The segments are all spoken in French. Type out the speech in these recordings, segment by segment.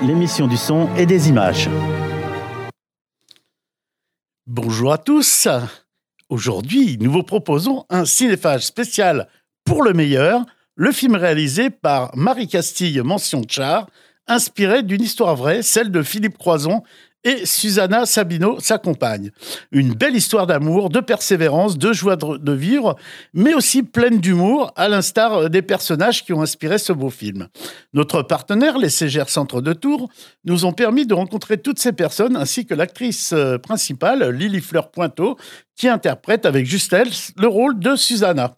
l'émission du son et des images. Bonjour à tous. Aujourd'hui, nous vous proposons un cinéphage spécial pour le meilleur, le film réalisé par Marie Castille, mention Char, inspiré d'une histoire vraie, celle de Philippe Croizon et Susanna Sabino, sa compagne. Une belle histoire d'amour, de persévérance, de joie de vivre, mais aussi pleine d'humour, à l'instar des personnages qui ont inspiré ce beau film. Notre partenaire, les Ségères Centre de Tours, nous ont permis de rencontrer toutes ces personnes, ainsi que l'actrice principale, Lily Fleur Pointeau, qui interprète avec justesse le rôle de Susanna.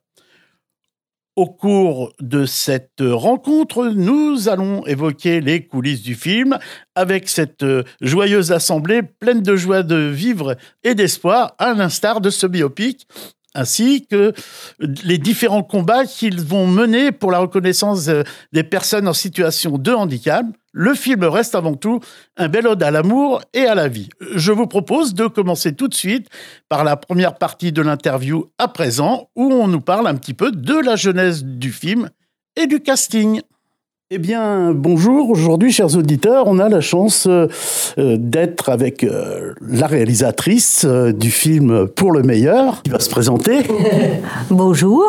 Au cours de cette rencontre, nous allons évoquer les coulisses du film avec cette joyeuse assemblée pleine de joie de vivre et d'espoir, à l'instar de ce biopic, ainsi que les différents combats qu'ils vont mener pour la reconnaissance des personnes en situation de handicap. Le film reste avant tout un bel ode à l'amour et à la vie. Je vous propose de commencer tout de suite par la première partie de l'interview à présent, où on nous parle un petit peu de la genèse du film et du casting. Eh bien, bonjour. Aujourd'hui, chers auditeurs, on a la chance d'être avec la réalisatrice du film Pour le meilleur, qui va se présenter. Bonjour.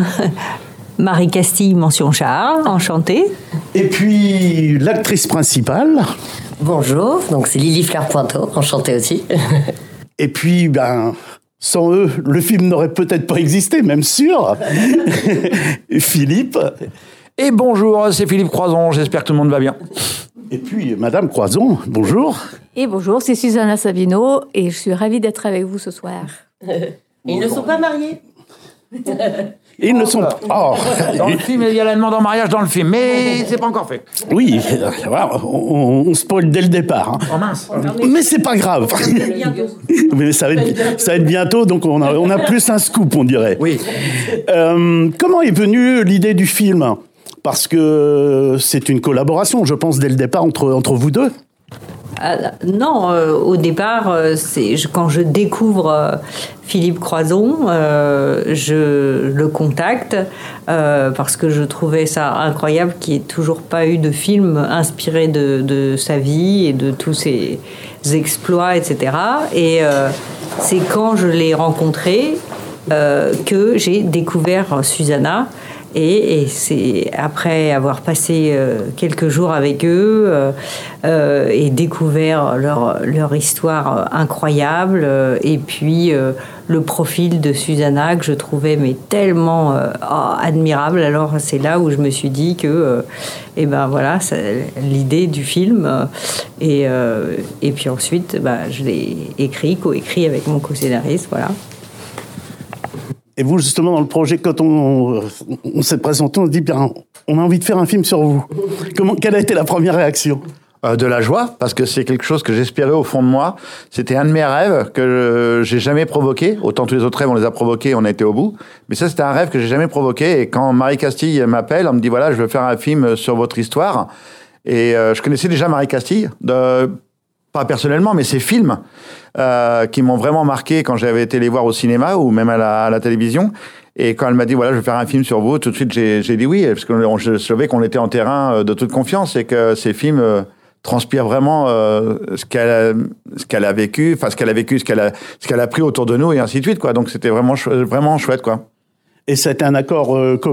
Marie Castille, mention Char, enchantée. Et puis, l'actrice principale. Bonjour, donc c'est Lily Fleur Pointeau, enchantée aussi. Et puis, sans eux, le film n'aurait peut-être pas existé, même sûr. Philippe. Et bonjour, c'est Philippe Croizon, j'espère que tout le monde va bien. Et puis, Madame Croizon, bonjour. Et bonjour, c'est Susanna Sabino, et je suis ravie d'être avec vous ce soir. Ils ne sont pas mariés. Ils ne sont pas. Oh. Dans le film, il y a la demande en mariage dans le film, mais c'est pas encore fait. Oui, on spoil dès le départ. Hein. Oh mince. Mais c'est pas grave. Mais ça va être bientôt, donc on a plus un scoop, on dirait. Oui. Comment est venue l'idée du film ? Parce que c'est une collaboration, je pense, dès le départ entre vous deux. Non, au départ, quand je découvre Philippe Croizon, je le contacte parce que je trouvais ça incroyable qu'il n'y ait toujours pas eu de film inspiré de sa vie et de tous ses exploits, etc. Et c'est quand je l'ai rencontré que j'ai découvert Susanna. Et c'est après avoir passé quelques jours avec eux et découvert leur histoire incroyable et puis le profil de Susanna que je trouvais tellement admirable. Alors c'est là où je me suis dit que voilà, c'est l'idée du film et puis ensuite je l'ai coécrit avec mon co-scénariste, voilà. Et vous, justement, dans le projet, quand on s'est présenté, on se dit, on a envie de faire un film sur vous. Quelle a été la première réaction ? De la joie, parce que c'est quelque chose que j'espérais au fond de moi. C'était un de mes rêves que j'ai jamais provoqué. Autant tous les autres rêves, on les a provoqués, on a été au bout. Mais ça, c'était un rêve que j'ai jamais provoqué. Et quand Marie Castille m'appelle, on me dit, voilà, je veux faire un film sur votre histoire. Et je connaissais déjà Marie Castille, pas personnellement, mais ses films qui m'ont vraiment marqué quand j'avais été les voir au cinéma ou même à la télévision. Et quand elle m'a dit, voilà, je vais faire un film sur vous, tout de suite, j'ai dit oui, parce que je savais qu'on était en terrain de toute confiance et que ces films transpirent vraiment ce qu'elle a vécu, enfin, ce qu'elle a appris autour de nous et ainsi de suite, quoi. Donc, c'était vraiment chouette, quoi. Et c'était un accord commun ?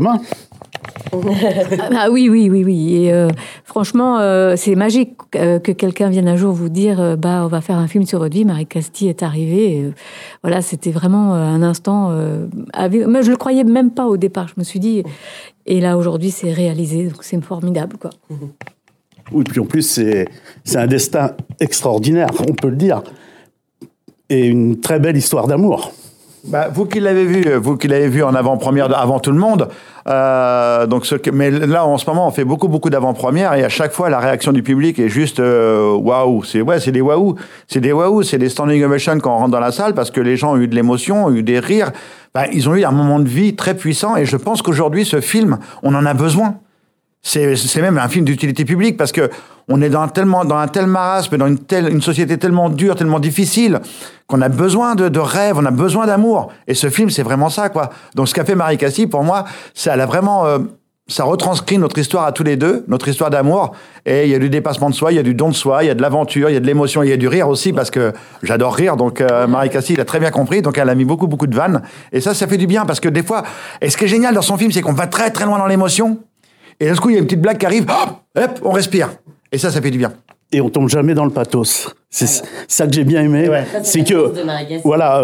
Oui. Et franchement, c'est magique que quelqu'un vienne un jour vous dire on va faire un film sur votre vie. Marie Castille est arrivée. Et, voilà, c'était vraiment un instant. Mais je le croyais même pas au départ. Je me suis dit, et là aujourd'hui, c'est réalisé. Donc c'est formidable, quoi. Oui, puis en plus, c'est un destin extraordinaire, on peut le dire, et une très belle histoire d'amour. Vous qui l'avez vu en avant-première avant tout le monde, mais là en ce moment on fait beaucoup d'avant-premières et à chaque fois la réaction du public est juste waouh, c'est des waouh, c'est des standing ovations quand on rentre dans la salle parce que les gens ont eu de l'émotion, ont eu des rires, ils ont eu un moment de vie très puissant et je pense qu'aujourd'hui ce film on en a besoin. C'est même un film d'utilité publique parce que on est dans un tel marasme, dans une société tellement dure, tellement difficile, qu'on a besoin de rêves, on a besoin d'amour. Et ce film, c'est vraiment ça, quoi. Donc, ce qu'a fait Marie Castille, pour moi, elle a vraiment ça retranscrit notre histoire à tous les deux, notre histoire d'amour. Et il y a du dépassement de soi, il y a du don de soi, il y a de l'aventure, il y a de l'émotion, il y a du rire aussi, parce que j'adore rire. Donc Marie Castille l'a très bien compris, donc elle a mis beaucoup de vannes. Et ça fait du bien, parce que des fois, et ce qui est génial dans son film, c'est qu'on va très très loin dans l'émotion. Et d'un coup, il y a une petite blague qui arrive, hop, on respire. Et ça fait du bien. Et on tombe jamais dans le pathos. C'est ça que j'ai bien aimé. Ouais. C'est que, voilà,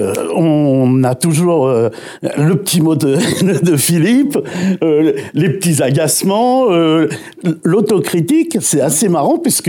on a toujours le petit mot de Philippe, les petits agacements, l'autocritique. C'est assez marrant puisque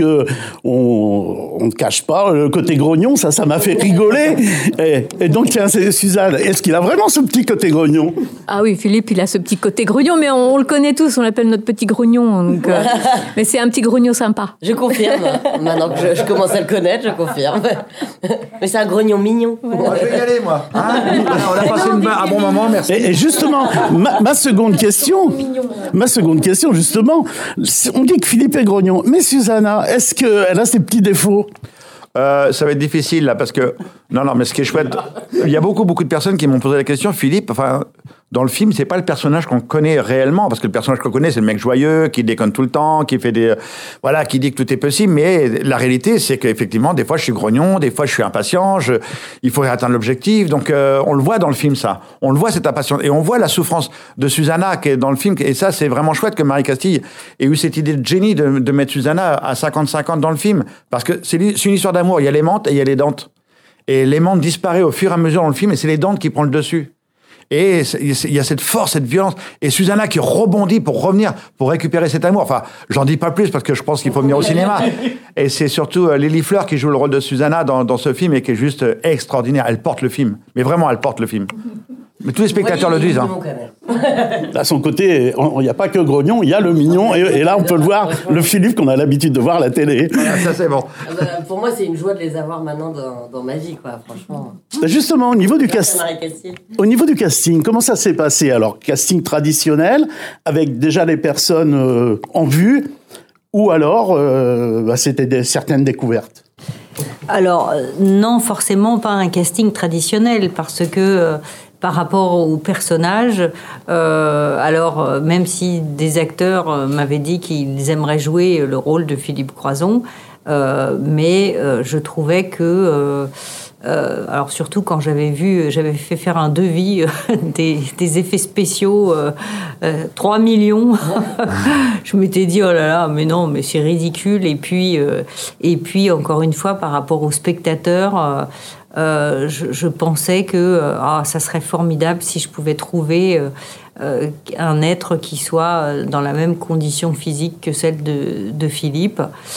on ne cache pas le côté grognon. Ça m'a fait rigoler. Et donc, tiens, c'est Suzanne. Est-ce qu'il a vraiment ce petit côté grognon? Ah oui, Philippe, il a ce petit côté grognon, mais on le connaît tous. On l'appelle notre petit grognon. Donc, mais c'est un petit grognon sympa. Je confirme. Maintenant que je commence à le connaître, je confirme. Mais c'est un grognon mignon. Moi, je vais y aller, moi. Hein, on a passé un bon moment, merci. Et justement, ma seconde question, justement, on dit que Philippe est grognon, mais Susanna, est-ce qu'elle a ses petits défauts? Ça va être difficile, là, parce que... Non, mais ce qui est chouette, il y a beaucoup de personnes qui m'ont posé la question, Philippe, enfin... Dans le film, c'est pas le personnage qu'on connaît réellement, parce que le personnage qu'on connaît, c'est le mec joyeux, qui déconne tout le temps, qui fait qui dit que tout est possible. Mais la réalité, c'est qu'effectivement, des fois, je suis grognon, des fois, je suis impatient. Il faudrait atteindre l'objectif. Donc, on le voit dans le film, ça. On le voit, cette impatience. Et on voit la souffrance de Susanna qui est dans le film. Et ça, c'est vraiment chouette que Marie Castille ait eu cette idée de génie de mettre Susanna à 50-50 dans le film, parce que c'est une histoire d'amour. Il y a l'aimante et il y a l'aidante. Et l'aimante disparaît au fur et à mesure dans le film, et c'est l'aidante qui prend le dessus. Et il y a cette force, cette violence. Et Susanna qui rebondit pour revenir, pour récupérer cet amour. Enfin, j'en dis pas plus parce que je pense qu'il faut venir au cinéma. Et c'est surtout Lily Fleur qui joue le rôle de Susanna dans ce film et qui est juste extraordinaire. Elle porte le film. Mais vraiment, elle porte le film. Mais tous les spectateurs le disent. Hein. À son côté, il n'y a pas que grognon, il y a le mignon. Et là, on peut le voir, le Philippe qu'on a l'habitude de voir à la télé. Voilà, ça, c'est bon. Pour moi, c'est une joie de les avoir maintenant dans ma vie, quoi, franchement. Justement, au niveau du casting, comment ça s'est passé? Alors, casting traditionnel, avec déjà les personnes en vue, ou alors c'était certaines découvertes? Alors, non, forcément pas un casting traditionnel, parce que par rapport au personnage, alors même si des acteurs m'avaient dit qu'ils aimeraient jouer le rôle de Philippe Croizon, mais je trouvais que... alors surtout quand j'avais fait faire un devis des effets spéciaux, 3 millions, je m'étais dit oh là là, mais non, mais c'est ridicule. Et puis encore une fois, par rapport aux spectateurs, je pensais que ça serait formidable si je pouvais trouver un être qui soit dans la même condition physique que celle de Philippe.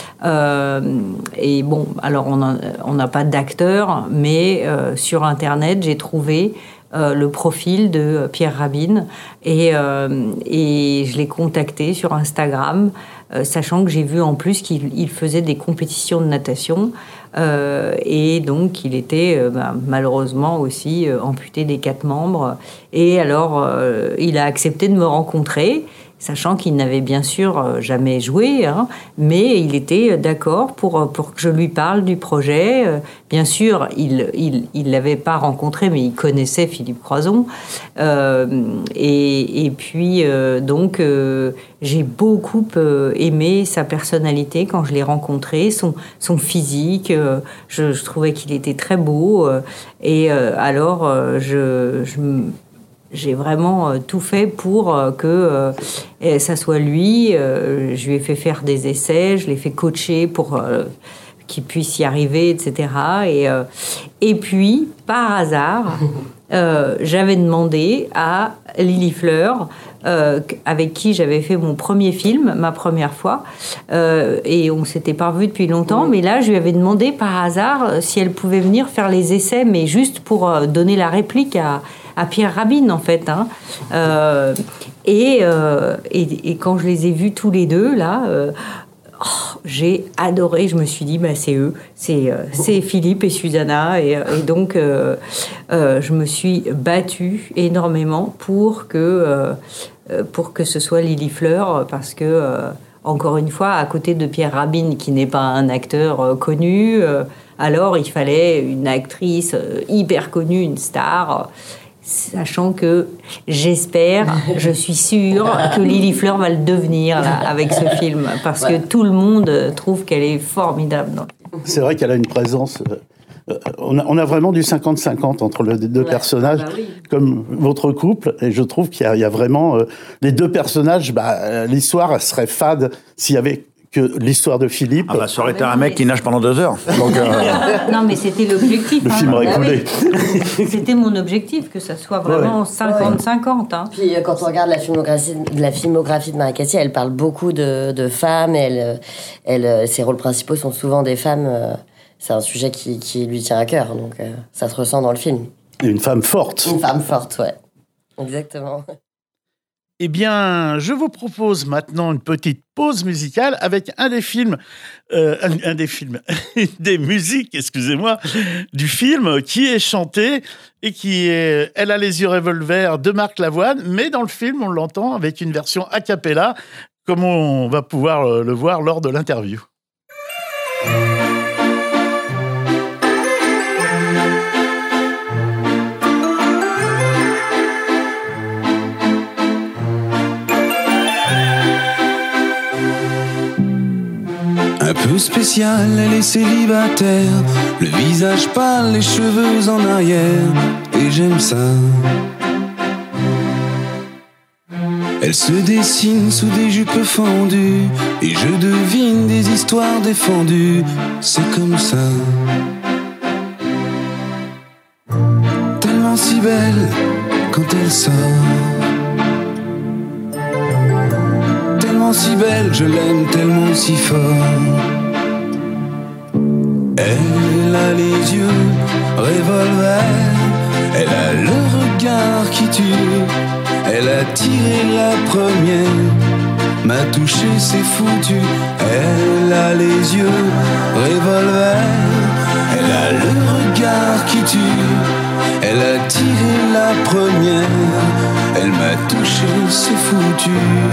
Et bon, alors on n'a pas d'acteur, mais sur Internet, j'ai trouvé le profil de Pierre Rabhin et je l'ai contacté sur Instagram, sachant que j'ai vu en plus qu'il faisait des compétitions de natation. Et donc, il était malheureusement aussi amputé des 4 membres. Et alors, il a accepté de me rencontrer, sachant qu'il n'avait bien sûr jamais joué, hein, mais il était d'accord pour que je lui parle du projet. Bien sûr, il l'avait pas rencontré, mais il connaissait Philippe Croizon. Et puis, donc, j'ai beaucoup aimé sa personnalité quand je l'ai rencontré, son physique. Je trouvais qu'il était très beau. Et alors, j'ai vraiment tout fait pour que ça soit lui. Je lui ai fait faire des essais, je l'ai fait coacher pour qu'il puisse y arriver, etc. Et puis, par hasard, j'avais demandé à Lily Fleur, avec qui j'avais fait mon premier film, ma première fois, et on ne s'était pas revus depuis longtemps, mais là, je lui avais demandé par hasard si elle pouvait venir faire les essais, mais juste pour donner la réplique à Pierre Rabhin, en fait. Hein. Et quand je les ai vus tous les deux, là... j'ai adoré, je me suis dit c'est eux, c'est Philippe et Susanna et donc je me suis battue énormément pour que ce soit Lily Fleur, parce que encore une fois, à côté de Pierre Rabhin qui n'est pas un acteur connu, alors il fallait une actrice hyper connue, une star. sachant que j'espère, je suis sûre que Lily Fleur va le devenir là, avec ce film, parce que tout le monde trouve qu'elle est formidable. C'est vrai qu'elle a une présence... on a vraiment du 50-50 entre les deux personnages, comme votre couple, et je trouve qu'il y a vraiment... les deux personnages, l'histoire elle serait fade s'il y avait que l'histoire de Philippe. Ça aurait été un mec qui nage pendant 2 heures. Donc, Non, mais c'était l'objectif. Le film aurait coulé. C'était mon objectif, que ça soit vraiment 50-50. Hein. Puis quand on regarde la filmographie de Marie Castillo, elle parle beaucoup de femmes. Ses rôles principaux sont souvent des femmes. C'est un sujet qui lui tient à cœur, donc ça se ressent dans le film. Et une femme forte. Une femme forte, ouais. Exactement. Eh bien, je vous propose maintenant une petite pause musicale avec des musiques, excusez-moi, du film qui est chanté et qui est Elle a les yeux revolver de Marc Lavoine, mais dans le film, on l'entend avec une version a cappella, comme on va pouvoir le voir lors de l'interview. Un peu spéciale, elle est célibataire, le visage pâle, les cheveux en arrière, et j'aime ça. Elle se dessine sous des jupes fendues, et je devine des histoires défendues, c'est comme ça. Tellement si belle quand elle sort, tellement si belle, je l'aime tellement si fort. Elle a les yeux revolver, elle a le regard qui tue, elle a tiré la première, m'a touché, c'est foutu. Elle a les yeux revolver, elle a le regard qui tue, elle a tiré la première, elle m'a touché, c'est foutu.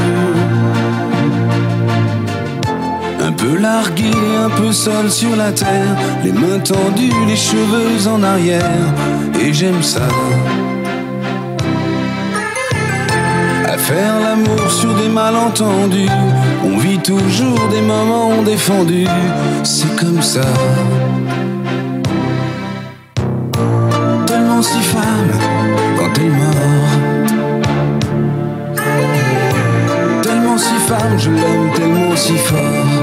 Un peu largué, un peu seul sur la terre, les mains tendues, les cheveux en arrière, et j'aime ça. À faire l'amour sur des malentendus, on vit toujours des moments défendus, c'est comme ça. Tellement si femme quand elle mord, tellement si femme, je l'aime tellement si fort.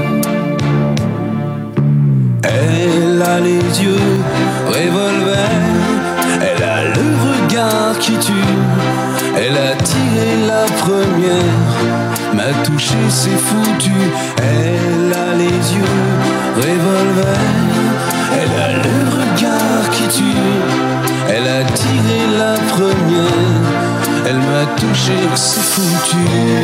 Elle a les yeux revolver, elle a le regard qui tue, elle a tiré la première, m'a touché, c'est foutu. Elle a les yeux revolver, elle a le regard qui tue, elle a tiré la première, elle m'a touché, c'est foutu.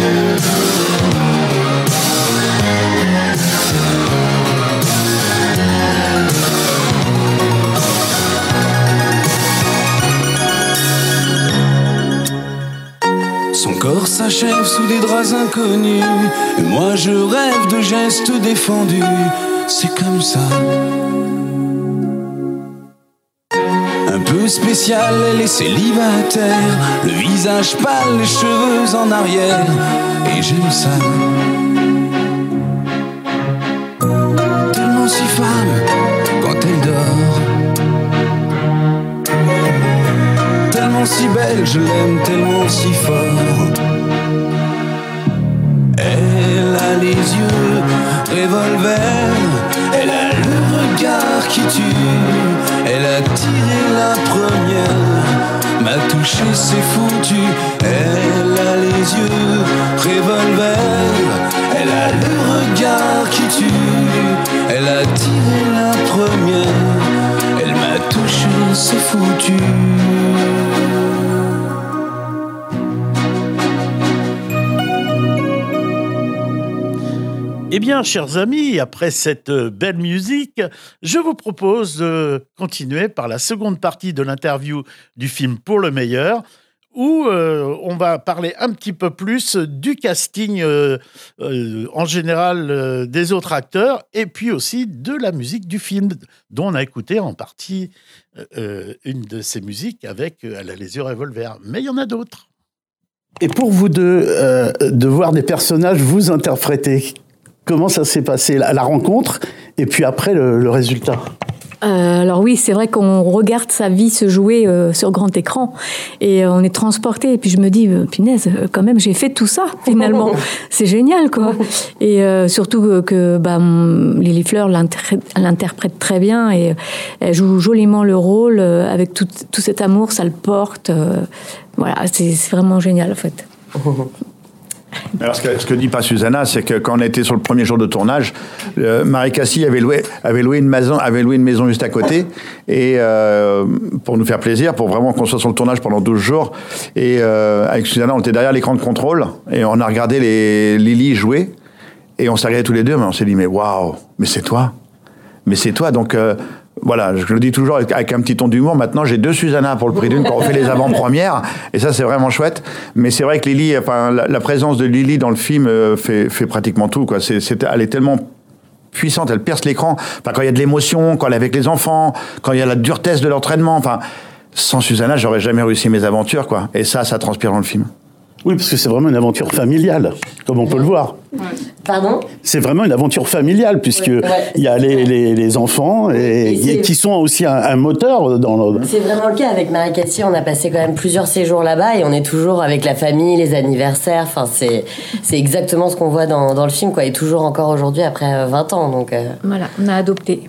Son corps s'achève sous des draps inconnus, et moi je rêve de gestes défendus, c'est comme ça. Un peu spécial, elle est célibataire, le visage pâle, les cheveux en arrière, et j'aime ça. Tellement si femme quand elle dort, tellement si belle, je l'aime tellement si fort. Elle a les yeux revolver, elle a le regard qui tue, elle a tiré la première, m'a touché, c'est foutu. Elle a les yeux revolver, elle a le regard qui tue, elle a tiré la première, elle m'a touché, c'est foutu. Eh bien, chers amis, après cette belle musique, je vous propose de continuer par la seconde partie de l'interview du film Pour le meilleur, où on va parler un petit peu plus du casting en général des autres acteurs et puis aussi de la musique du film, dont on a écouté en partie une de ces musiques avec Elle a les yeux revolver. Mais il y en a d'autres. Et pour vous deux, de voir des personnages vous interpréter, comment ça s'est passé, la rencontre et puis après le résultat? Alors oui, c'est vrai qu'on regarde sa vie se jouer sur grand écran et on est transporté. Et puis je me dis, punaise, quand même, j'ai fait tout ça finalement. C'est génial, quoi. Et surtout que Lily Fleur l'interprète très bien et elle joue joliment le rôle avec tout cet amour, ça le porte. Voilà, c'est vraiment génial en fait. Alors, ce que dit pas Susanna, c'est que quand on était sur le premier jour de tournage, Marie Castille avait loué une maison juste à côté, et pour nous faire plaisir, pour vraiment qu'on soit sur le tournage pendant 12 jours. Et avec Susanna, on était derrière l'écran de contrôle, et on a regardé les Lily jouer, et on s'est regardés tous les deux, mais on s'est dit, mais waouh, mais c'est toi. Donc, voilà, je le dis toujours avec un petit ton d'humour. Maintenant, j'ai 2 Susanna pour le prix d'une quand on fait les avant-premières. Et ça, c'est vraiment chouette. Mais c'est vrai que Lily, la présence de Lily dans le film fait pratiquement tout, quoi. Elle est tellement puissante, elle perce l'écran. Quand il y a de l'émotion, quand elle est avec les enfants, quand il y a la dureté de l'entraînement. Sans Susanna, j'aurais jamais réussi mes aventures, quoi. Et ça transpire dans le film. Oui, parce que c'est vraiment une aventure familiale, comme on peut le voir. Pardon ? C'est vraiment une aventure familiale, puisqu'il y a les enfants et qui sont aussi un moteur dans le... C'est vraiment le cas. Avec Marie Castille, on a passé quand même plusieurs séjours là-bas et on est toujours avec la famille, les anniversaires. Enfin, c'est exactement ce qu'on voit dans le film, quoi. Et toujours encore aujourd'hui, après 20 ans. Donc, Voilà, on a adopté.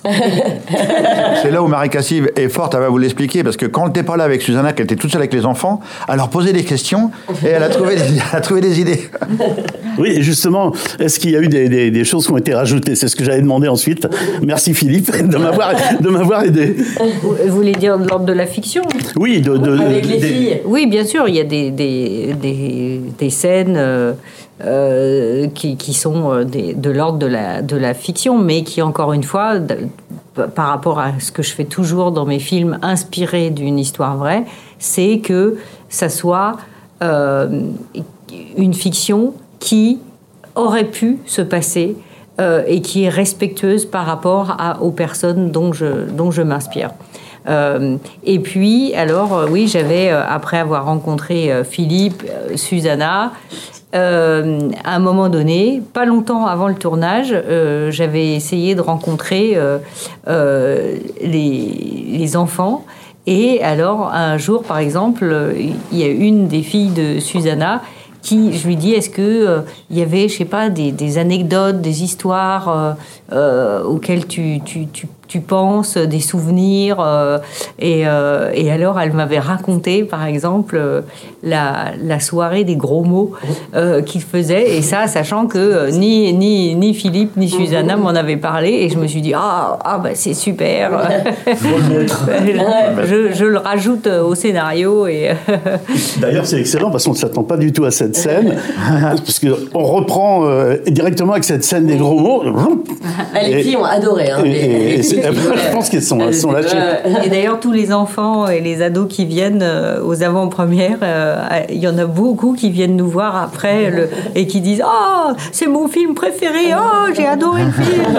C'est là où Marie Castille est forte, elle va vous l'expliquer, parce que quand elle n'était pas là avec Susanna, qu'elle était toute seule avec les enfants, elle leur posait des questions et elle a trouvé des idées. Oui, et justement, est-ce qu'il y a eu des choses qui ont été rajoutées? C'est ce que j'allais demander ensuite. Merci Philippe de m'avoir aidé. Vous voulez dire de l'ordre de la fiction? Oui, avec les filles. Oui, bien sûr, il y a des scènes qui sont de l'ordre de la fiction, mais qui, encore une fois, par rapport à ce que je fais toujours dans mes films inspirés d'une histoire vraie, c'est que ça soit une fiction qui aurait pu se passer et qui est respectueuse par rapport aux personnes dont je m'inspire. Et puis, alors, oui, j'avais, après avoir rencontré Philippe, Susanna, à un moment donné, pas longtemps avant le tournage, j'avais essayé de rencontrer les enfants. Et alors, un jour, par exemple, il y a une des filles de Susanna qui, je lui dis, est-ce que il y avait, je sais pas, des anecdotes, des histoires auxquelles tu penses, des souvenirs et alors elle m'avait raconté, par exemple, la soirée des gros mots qu'il faisait, et ça, sachant que ni Philippe ni Susanna m'en avaient parlé, et je me suis dit bah c'est super. je le rajoute au scénario et D'ailleurs, c'est excellent parce qu'on ne s'attend pas du tout à cette scène, parce qu'on reprend directement avec cette scène des gros mots. Les filles ont adoré. Hein, je pense qu'elles sont lâchées. Et d'ailleurs, tous les enfants et les ados qui viennent aux avant-premières, il y en a beaucoup qui viennent nous voir après et qui disent « Oh, c'est mon film préféré, oh, j'ai adoré le film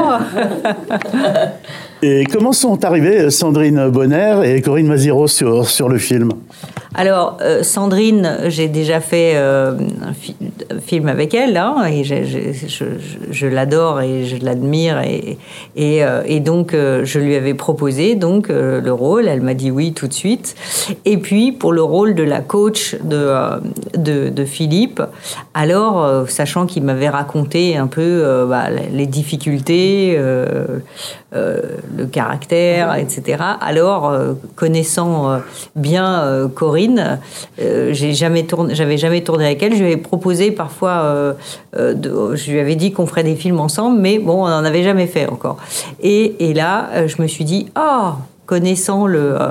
Et comment sont arrivées Sandrine Bonner et Corinne Maziero sur le film? Alors, Sandrine, j'ai déjà fait un film avec elle, hein, et je l'adore et je l'admire, et donc je lui avais proposé le rôle. Elle m'a dit oui tout de suite. Et puis pour le rôle de la coach de Philippe, alors sachant qu'il m'avait raconté un peu les difficultés, le caractère, etc. Alors connaissant bien Corinne, j'avais jamais tourné avec elle. Je lui avais proposé parfois, je lui avais dit qu'on ferait des films ensemble, mais bon, on n'en avait jamais fait encore. Et là, je me suis dit, connaissant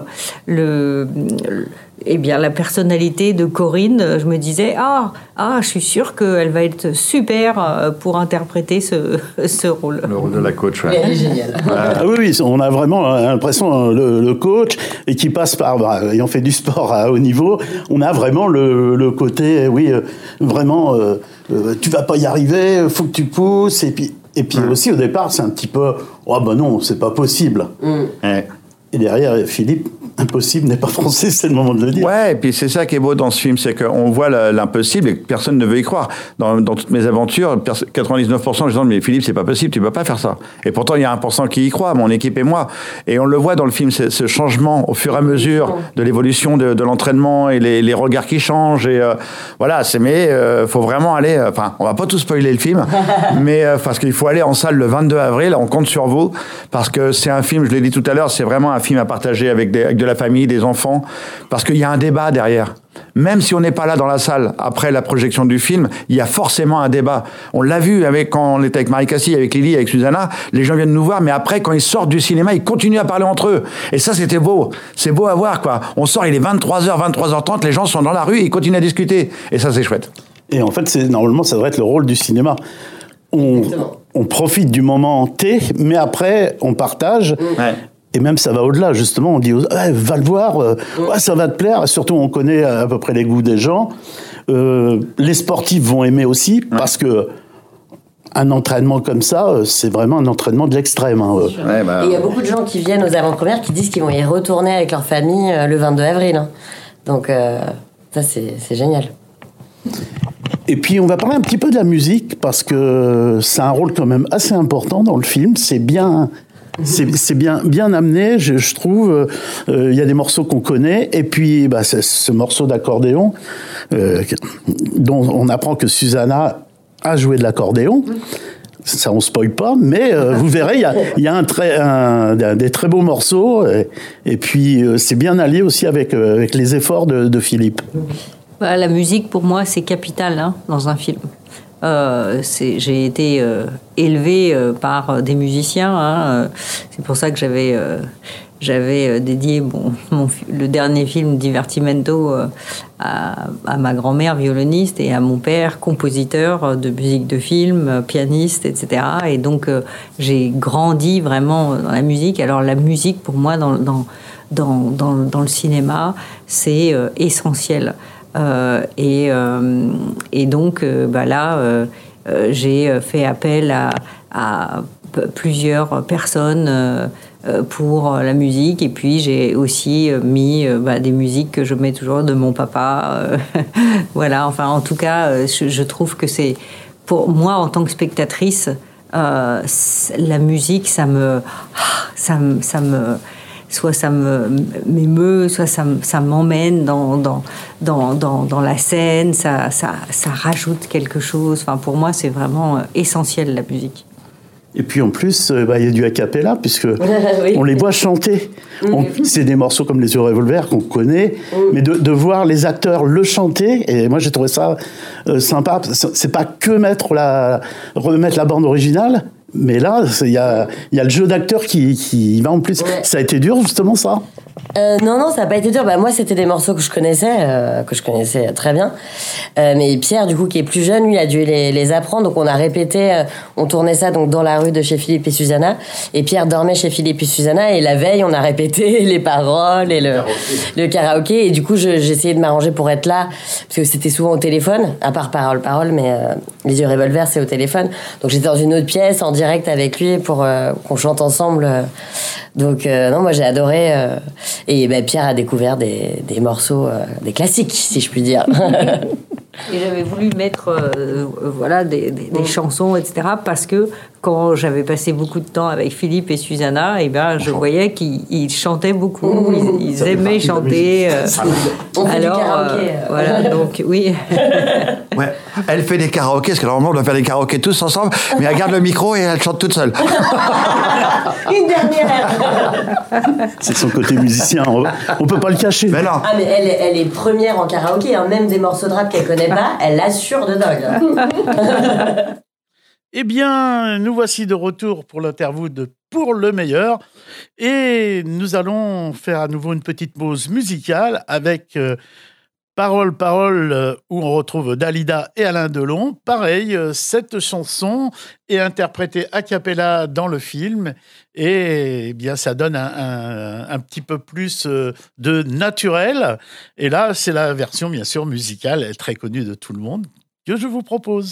la personnalité de Corinne, je me disais je suis sûre qu'elle va être super pour interpréter ce rôle. Le rôle de la coach, ouais. Mais elle est géniale. Ah oui, on a vraiment l'impression, le coach, et qui passe par, ayant fait du sport à haut niveau, on a vraiment le côté, vraiment, tu vas pas y arriver, faut que tu pousses, et puis aussi, au départ, c'est un petit peu, non, c'est pas possible. Ouais. Et derrière, Philippe, impossible n'est pas français, c'est le moment de le dire. Ouais, et puis c'est ça qui est beau dans ce film, c'est qu'on voit l'impossible et que personne ne veut y croire. Dans toutes mes aventures, 99% je dis mais Philippe, c'est pas possible, tu peux pas faire ça. Et pourtant, il y a 1% qui y croit, mon équipe et moi. Et on le voit dans le film, ce changement au fur et à mesure de l'évolution de l'entraînement et les regards qui changent. Et faut vraiment aller. On va pas tout spoiler le film, mais parce qu'il faut aller en salle le 22 avril. On compte sur vous parce que c'est un film. Je l'ai dit tout à l'heure, c'est vraiment un film à partager avec de la famille, des enfants, parce qu'il y a un débat derrière. Même si on n'est pas là dans la salle après la projection du film, il y a forcément un débat. On l'a vu quand on était avec Marie Castille, avec Lily, avec Susanna, les gens viennent nous voir, mais après, quand ils sortent du cinéma, ils continuent à parler entre eux. Et ça, c'était beau. C'est beau à voir, quoi. On sort, il est 23h, 23h30, les gens sont dans la rue, ils continuent à discuter. Et ça, c'est chouette. Et en fait, normalement, ça devrait être le rôle du cinéma. On profite du moment T, mais après, on partage. Ouais. Et même ça va au-delà, justement, on dit va le voir, ça va te plaire, surtout on connaît à peu près les goûts des gens. Les sportifs vont aimer aussi, parce que un entraînement comme ça, c'est vraiment un entraînement de l'extrême. Et il y a beaucoup de gens qui viennent aux avant-premières qui disent qu'ils vont y retourner avec leur famille le 22 avril. Donc ça, c'est génial. Et puis on va parler un petit peu de la musique, parce que c'est un rôle quand même assez important dans le film, c'est bien amené, je trouve. Il y a des morceaux qu'on connaît, et puis c'est ce morceau d'accordéon dont on apprend que Susanna a joué de l'accordéon. Ça, on spoil pas, mais vous verrez, il y a des très beaux morceaux, et puis c'est bien allié aussi avec les efforts de Philippe. La musique, pour moi, c'est capital dans un film. J'ai été élevée par des musiciens. C'est pour ça que j'avais dédié le dernier film Divertimento à ma grand-mère violoniste et à mon père compositeur de musique de film, pianiste, etc. Et donc j'ai grandi vraiment dans la musique. Alors la musique, pour moi, dans le cinéma, c'est essentiel. Et donc j'ai fait appel à plusieurs personnes pour la musique, et puis j'ai aussi mis des musiques que je mets toujours de mon papa. En tout cas, je trouve que c'est, pour moi en tant que spectatrice, la musique, soit ça m'émeut, soit ça m'emmène dans la scène, ça rajoute quelque chose. Pour moi, c'est vraiment essentiel, la musique. Et puis en plus, il y a du a cappella, puisque on les voit chanter. C'est des morceaux comme Les Yeux Revolver qu'on connaît, mais de voir les acteurs le chanter, et moi j'ai trouvé ça sympa. C'est pas que remettre la bande originale, mais là, il y a le jeu d'acteur qui va en plus. Ouais. Ça a été dur, justement, ça ? Non, ça n'a pas été dur. Moi, c'était des morceaux que je connaissais très bien. Mais Pierre, du coup, qui est plus jeune, lui, il a dû les apprendre. Donc, on a répété, on tournait ça donc dans la rue de chez Philippe et Susanna. Et Pierre dormait chez Philippe et Susanna. Et la veille, on a répété les paroles et le karaoké. Et du coup, j'essayais de m'arranger pour être là, parce que c'était souvent au téléphone, à part parole, mais Les Yeux Revolver, c'est au téléphone. Donc, j'étais dans une autre pièce, en direct avec lui, pour qu'on chante ensemble. Donc, non, moi, j'ai adoré. Et Pierre a découvert des morceaux, des classiques, si je puis dire. Et j'avais voulu mettre des chansons, etc. Parce que quand j'avais passé beaucoup de temps avec Philippe et Susanna, je voyais qu'ils chantaient beaucoup, ils aimaient chanter. On fait du karaoké. Voilà, donc oui. Ouais. Elle fait des karaokés, parce que normalement on doit faire des karaokés tous ensemble, mais elle garde le micro et elle chante toute seule. Une dernière. C'est son côté musicien, on peut pas le cacher. Mais non. Mais elle est première en karaoké, même des morceaux de rap qu'elle connaît pas, elle l'assure de dingue. Eh bien, nous voici de retour pour l'interview de pour le meilleur. Et nous allons faire à nouveau une petite pause musicale avec Parole, où on retrouve Dalida et Alain Delon. Pareil, cette chanson est interprétée a cappella dans le film et bien ça donne un petit peu plus de naturel. Et là, c'est la version bien sûr musicale, elle est très connue de tout le monde, que je vous propose.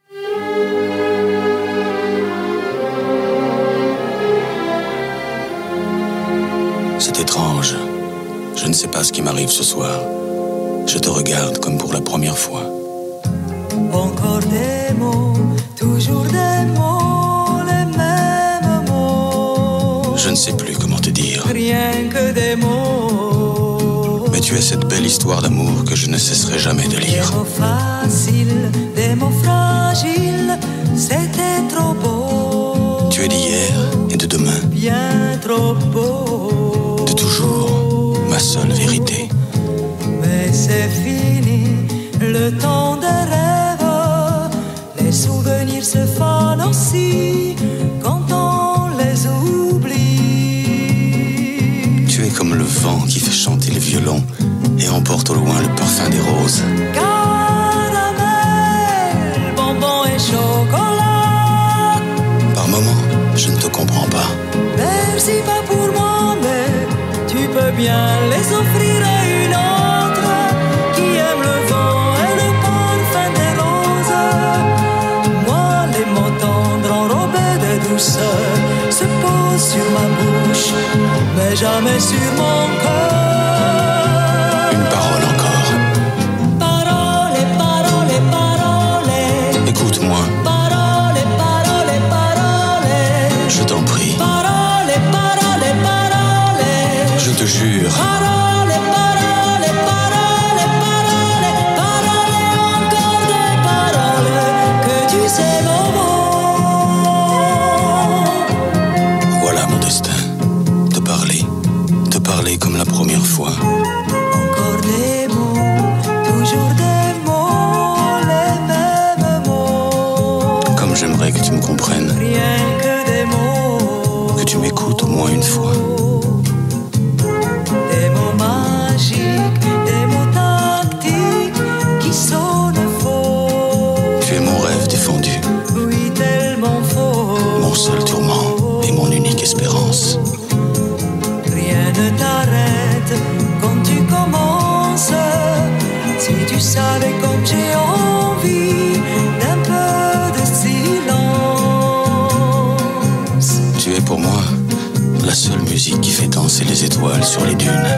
C'est étrange. Je ne sais pas ce qui m'arrive ce soir. Je te regarde comme pour la première fois. Encore des mots, toujours des mots, les mêmes mots. Je ne sais plus comment te dire. Rien que des mots. Mais tu es cette belle histoire d'amour que je ne cesserai jamais de lire. Des mots faciles, des mots fragiles, c'était trop beau. Tu es d'hier et de demain. Bien trop beau. De toujours, ma seule vérité. Mais c'est fini, le temps des rêves. Les souvenirs se fanent aussi quand on les oublie. Tu es comme le vent qui fait chanter les violons et emporte au loin le parfum des roses. Caramel, bonbons et chocolat. Par moments, je ne te comprends pas. Merci pas pour moi, mais tu peux bien les offrir à une autre qui aime le vent et le parfum des roses. Moi, les mots tendres enrobés de douceur se posent sur ma bouche, mais jamais sur mon cœur. Une parole encore. Parole, parole, parole. Écoute-moi. Parole, parole, parole. Je t'en prie. Parole, parole, parole. Je te jure. Parole, parole, parole, parole. Parole, encore des paroles que tu sais Voilà mon destin. Te parler comme la première fois. Encore des mots, toujours des mots, les mêmes mots. Comme j'aimerais que tu me comprennes. Rien que des mots. Que tu m'écoutes au moins une fois. Des mots magiques, des mots tactiques qui sonnent faux. Tu es mon rêve défendu. Oui, tellement faux. Mon seul tourment et mon unique espérance. Rien ne t'arrête quand tu commences. Si tu savais comme j'ai envie d'un peu de silence. Tu es pour moi la seule musique qui fait danser les étoiles sur les dunes.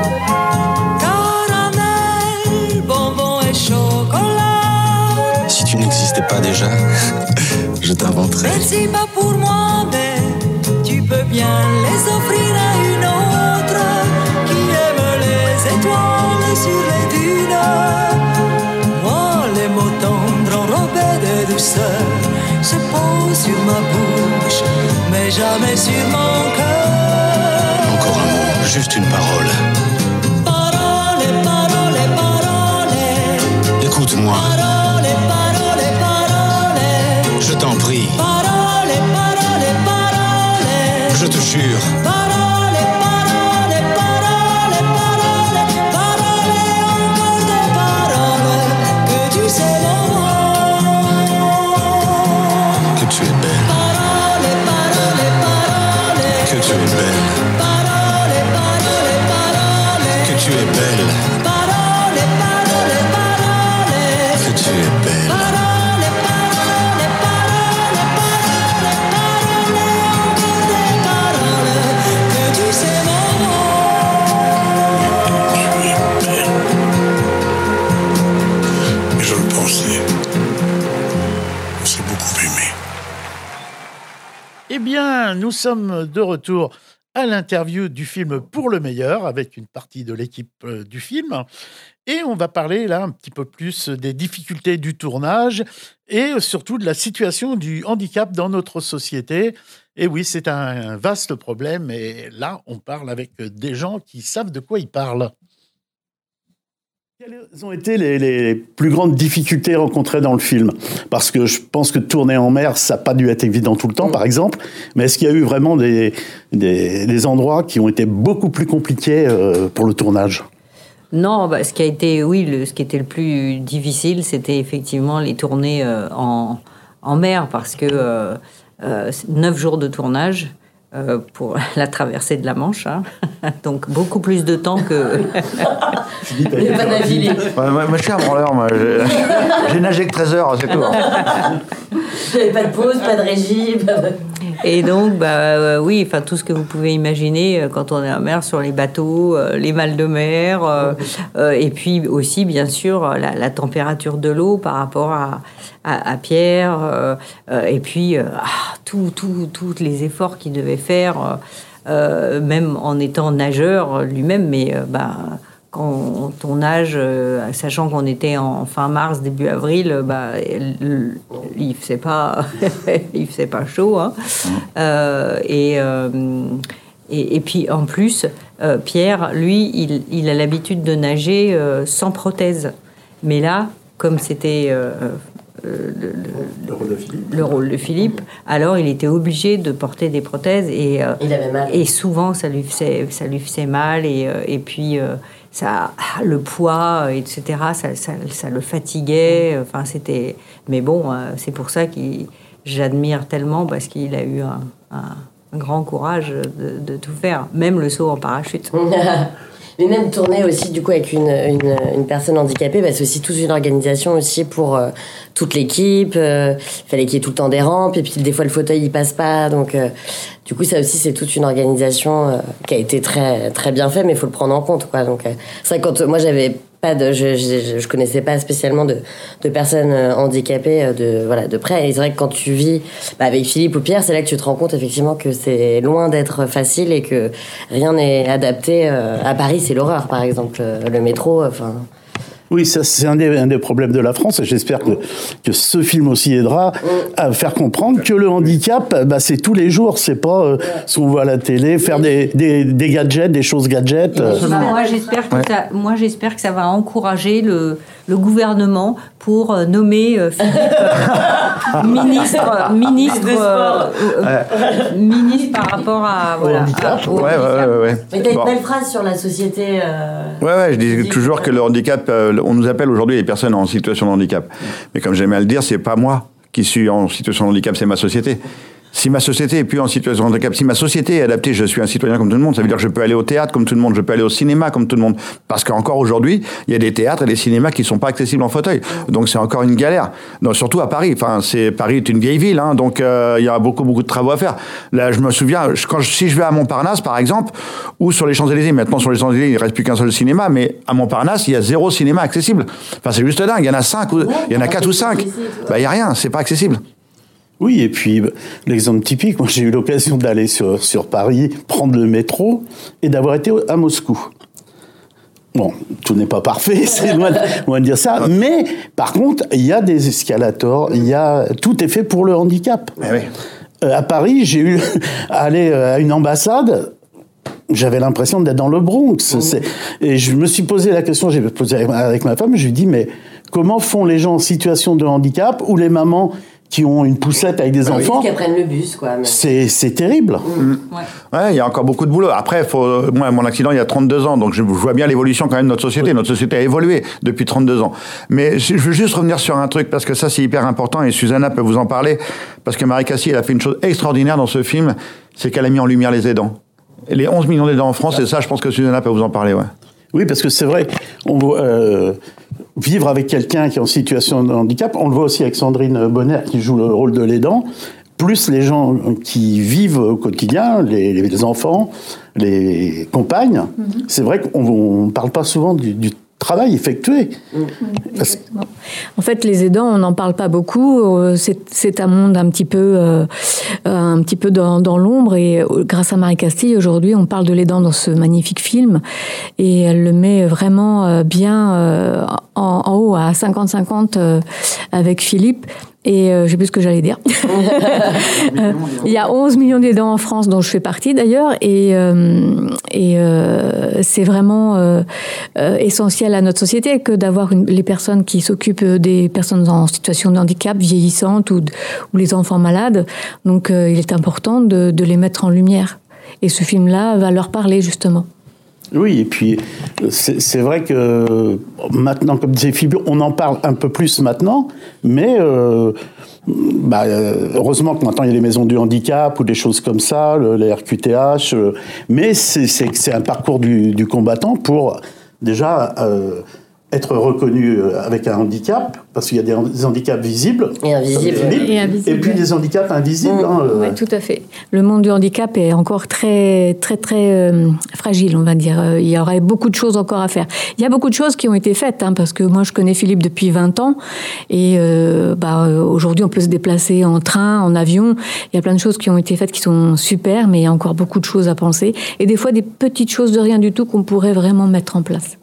Caramel, bonbons et chocolat. Si tu n'existais pas déjà, je t'inventerais. Merci pas pour moi, mais tu peux bien les offrir à une autre qui aime les étoiles sur les dunes. Moi, les mots tendres enrobés de douceur se posent sur ma bouche, mais jamais sur mon cœur. Encore un mot, juste une parole. Parole, parole, parole. Écoute-moi, Parole, parole, parole. je t'en prie. Parole, parole, parole. Je te jure. Parole, parole, parole, parole. Parole, encore des paroles que tu sais Que tu es belle. Parole, parole, parole. Que tu es belle. Parole, parole, parole. Que tu es belle. Parole, parole, parole. Que tu es belle. Parole, parole, parole, parole, parole, encore des paroles que tu sais Je le pensais. On s'est beaucoup aimé. Eh bien, nous sommes de retour à l'interview du film Pour le meilleur avec une partie de l'équipe du film. Et on va parler là un petit peu plus des difficultés du tournage et surtout de la situation du handicap dans notre société. Et oui, c'est un vaste problème et là, on parle avec des gens qui savent de quoi ils parlent. Quelles ont été les plus grandes difficultés rencontrées dans le film? Parce que je pense que tourner en mer, ça n'a pas dû être évident tout le temps, par exemple. Mais est-ce qu'il y a eu vraiment des endroits qui ont été beaucoup plus compliqués pour le tournage? Non, ce qui était le plus difficile, c'était effectivement les tournées en mer, parce que 9 jours de tournage pour la traversée de la Manche, hein. Donc beaucoup plus de temps que... Moi, je suis un branleur, moi. J'ai nagé que 13 heures, c'est tout. J'avais pas de pause, pas de régie. Et donc, oui, enfin tout ce que vous pouvez imaginer quand on est en mer, sur les bateaux, les mal de mer, et puis aussi, bien sûr, la température de l'eau par rapport à Pierre, et puis tous les efforts qu'il devait faire, même en étant nageur lui-même, mais quand on nage, sachant qu'on était en fin mars, début avril, il faisait pas, il faisait pas chaud, hein. Et puis en plus, Pierre, lui, il a l'habitude de nager sans prothèse. Mais là, comme c'était le rôle de Philippe, alors il était obligé de porter des prothèses, et il avait mal. Et souvent ça lui faisait mal, et puis le poids, etc., ça le fatiguait. Enfin, c'était... Mais bon, c'est pour ça que j'admire tellement, parce qu'il a eu un grand courage de tout faire, même le saut en parachute. Mais même tourner aussi du coup avec une personne handicapée, c'est aussi toute une organisation aussi pour toute l'équipe. Il fallait qu'il y ait tout le temps des rampes, et puis des fois le fauteuil il passe pas, donc du coup ça aussi c'est toute une organisation qui a été très très bien fait, mais il faut le prendre en compte, quoi. Donc c'est vrai que quand moi j'avais pas je connaissais pas spécialement de personnes handicapées de près, et c'est vrai que quand tu vis avec Philippe ou Pierre, c'est là que tu te rends compte effectivement que c'est loin d'être facile et que rien n'est adapté. À Paris c'est l'horreur, par exemple, le métro, Oui, ça, c'est un des problèmes de la France, et j'espère que ce film aussi aidera à faire comprendre que le handicap, c'est tous les jours, c'est pas ce qu'on voit à la télé, faire des gadgets, des choses gadgets. Moi, j'espère que ça va encourager le gouvernement pour nommer ministre par rapport à... Voilà, ouais. Mais t'as une belle phrase sur la société... Ouais, je dis toujours que le handicap... on nous appelle aujourd'hui les personnes en situation de handicap. Mais comme j'aime à le dire, c'est pas moi qui suis en situation de handicap, c'est ma société. Si ma société est plus en situation de handicap, si ma société est adaptée, je suis un citoyen comme tout le monde, ça veut dire que je peux aller au théâtre comme tout le monde, je peux aller au cinéma comme tout le monde. Parce qu'encore aujourd'hui, il y a des théâtres et des cinémas qui sont pas accessibles en fauteuil. Donc c'est encore une galère. Donc, surtout à Paris. Paris est une vieille ville, hein, donc il y a beaucoup de travaux à faire. Là, je me souviens, si je vais à Montparnasse, par exemple, ou sur les Champs-Élysées, maintenant sur les Champs-Élysées, il ne reste plus qu'un seul cinéma, mais à Montparnasse, il y a 0 cinéma accessible. Enfin, c'est juste dingue. Il y en a 5, il y en a 4 ou 5. Il y a rien, c'est pas accessible. Oui, et puis l'exemple typique, moi j'ai eu l'occasion d'aller sur Paris, prendre le métro, et d'avoir été à Moscou. Bon, tout n'est pas parfait, c'est loin de dire ça, mais par contre, il y a des escalators, tout est fait pour le handicap. Oui. À Paris, j'ai eu aller à une ambassade, j'avais l'impression d'être dans le Bronx. Et je me suis posé la question, j'ai posé avec ma femme, je lui ai dit, mais comment font les gens en situation de handicap, ou les mamans qui ont une poussette avec des enfants, qui prennent le bus, quoi. Mais... C'est terrible. Ouais, il y a encore beaucoup de boulot. Après, moi, mon accident, il y a 32 ans, donc je vois bien l'évolution quand même de notre société. Notre société a évolué depuis 32 ans. Mais je veux juste revenir sur un truc, parce que ça, c'est hyper important, et Susanna peut vous en parler, parce que Marie Castille, elle a fait une chose extraordinaire dans ce film, c'est qu'elle a mis en lumière les aidants. Les 11 millions d'aidants en France, et ça, je pense que Susanna peut vous en parler, ouais. Oui, parce que c'est vrai, on voit, vivre avec quelqu'un qui est en situation de handicap, on le voit aussi avec Sandrine Bonner qui joue le rôle de l'aidant, plus les gens qui vivent au quotidien, les enfants, les compagnes. C'est vrai qu'on ne parle pas souvent du travail effectué. En fait, les aidants, on n'en parle pas beaucoup. C'est un monde un petit peu dans l'ombre. Et grâce à Marie Castille, aujourd'hui, on parle de l'aidant dans ce magnifique film. Et elle le met vraiment bien en haut à 50-50 avec Philippe. Et je sais plus ce que j'allais dire. Il y a 11 millions d'aidants en France, dont je fais partie d'ailleurs, et c'est vraiment essentiel à notre société que d'avoir les personnes qui s'occupent des personnes en situation de handicap vieillissantes ou les enfants malades. Donc il est important de les mettre en lumière. Et ce film-là va leur parler justement. Oui, et puis c'est vrai que maintenant, comme disait Philippe, on en parle un peu plus maintenant, mais heureusement que maintenant il y a les maisons du handicap ou des choses comme ça, les RQTH, mais c'est un parcours du combattant pour déjà être reconnu avec un handicap, parce qu'il y a des handicaps visibles et invisibles, et puis des handicaps invisibles. Oui, tout à fait. Le monde du handicap est encore très, très, très fragile, on va dire. Il y aurait beaucoup de choses encore à faire. Il y a beaucoup de choses qui ont été faites, parce que moi, je connais Philippe depuis 20 ans, et aujourd'hui, on peut se déplacer en train, en avion. Il y a plein de choses qui ont été faites qui sont super, mais il y a encore beaucoup de choses à penser. Et des fois, des petites choses de rien du tout qu'on pourrait vraiment mettre en place.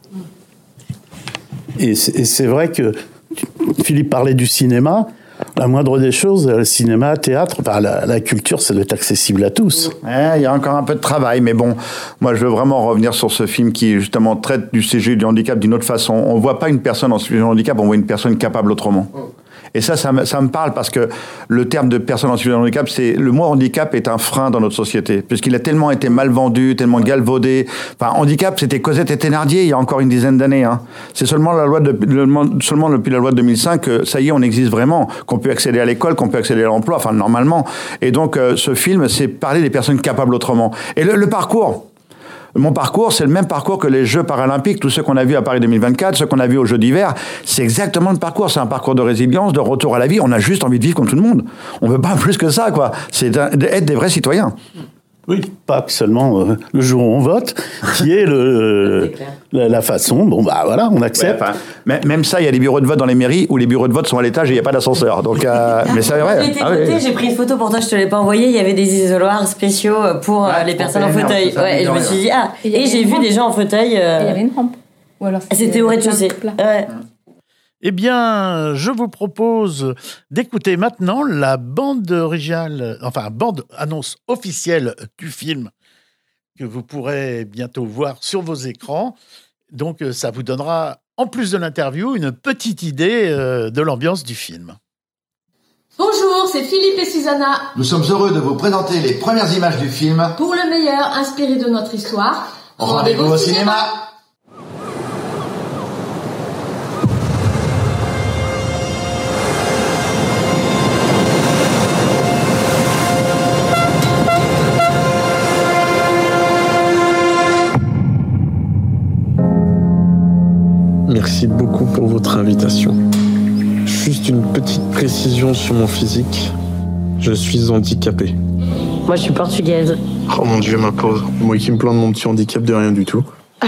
Et c'est vrai que Philippe parlait du cinéma. La moindre des choses, le cinéma, le théâtre, la culture, ça doit être accessible à tous. Il y a encore un peu de travail, mais bon, moi je veux vraiment revenir sur ce film qui justement traite du sujet du handicap d'une autre façon. On ne voit pas une personne en situation de handicap, on voit une personne capable autrement. Et ça me parle parce que le terme de personne en situation de handicap, le mot handicap est un frein dans notre société, puisqu'il a tellement été mal vendu, tellement galvaudé. Enfin, handicap, c'était Cosette et Thénardier il y a encore une dizaine d'années. C'est seulement seulement depuis la loi de 2005 que ça y est, on existe vraiment, qu'on peut accéder à l'école, qu'on peut accéder à l'emploi, enfin normalement. Et donc, ce film, c'est parler des personnes capables autrement. Et le parcours. Mon parcours, c'est le même parcours que les Jeux paralympiques, tous ceux qu'on a vus à Paris 2024, ceux qu'on a vus aux Jeux d'hiver. C'est exactement le parcours. C'est un parcours de résilience, de retour à la vie. On a juste envie de vivre comme tout le monde. On ne veut pas plus que ça, quoi. C'est être des vrais citoyens. Oui, pas que seulement le jour où on vote, qui est la façon. Bon, voilà, on accepte. Ouais, mais même ça, il y a des bureaux de vote dans les mairies où les bureaux de vote sont à l'étage et il n'y a pas d'ascenseur. Donc, mais c'est vrai. J'ai pris une photo pour toi, je te l'ai pas envoyée. Il y avait des isoloirs spéciaux pour les personnes en fauteuil. Et je me suis dit, et j'ai vu des gens en fauteuil. Il y avait une rampe. Ou alors c'était au rez-de-chaussée. Ouais. Eh bien, je vous propose d'écouter maintenant la bande originale, bande annonce officielle du film que vous pourrez bientôt voir sur vos écrans. Donc, ça vous donnera, en plus de l'interview, une petite idée de l'ambiance du film. Bonjour, c'est Philippe et Susanna. Nous sommes heureux de vous présenter les premières images du film. Pour le meilleur, inspiré de notre histoire, rendez-vous au cinéma. Merci beaucoup pour votre invitation. Juste une petite précision sur mon physique. Je suis handicapé. Moi, je suis portugaise. Oh mon Dieu, ma pauvre. Moi qui me plains de mon petit handicap de rien du tout.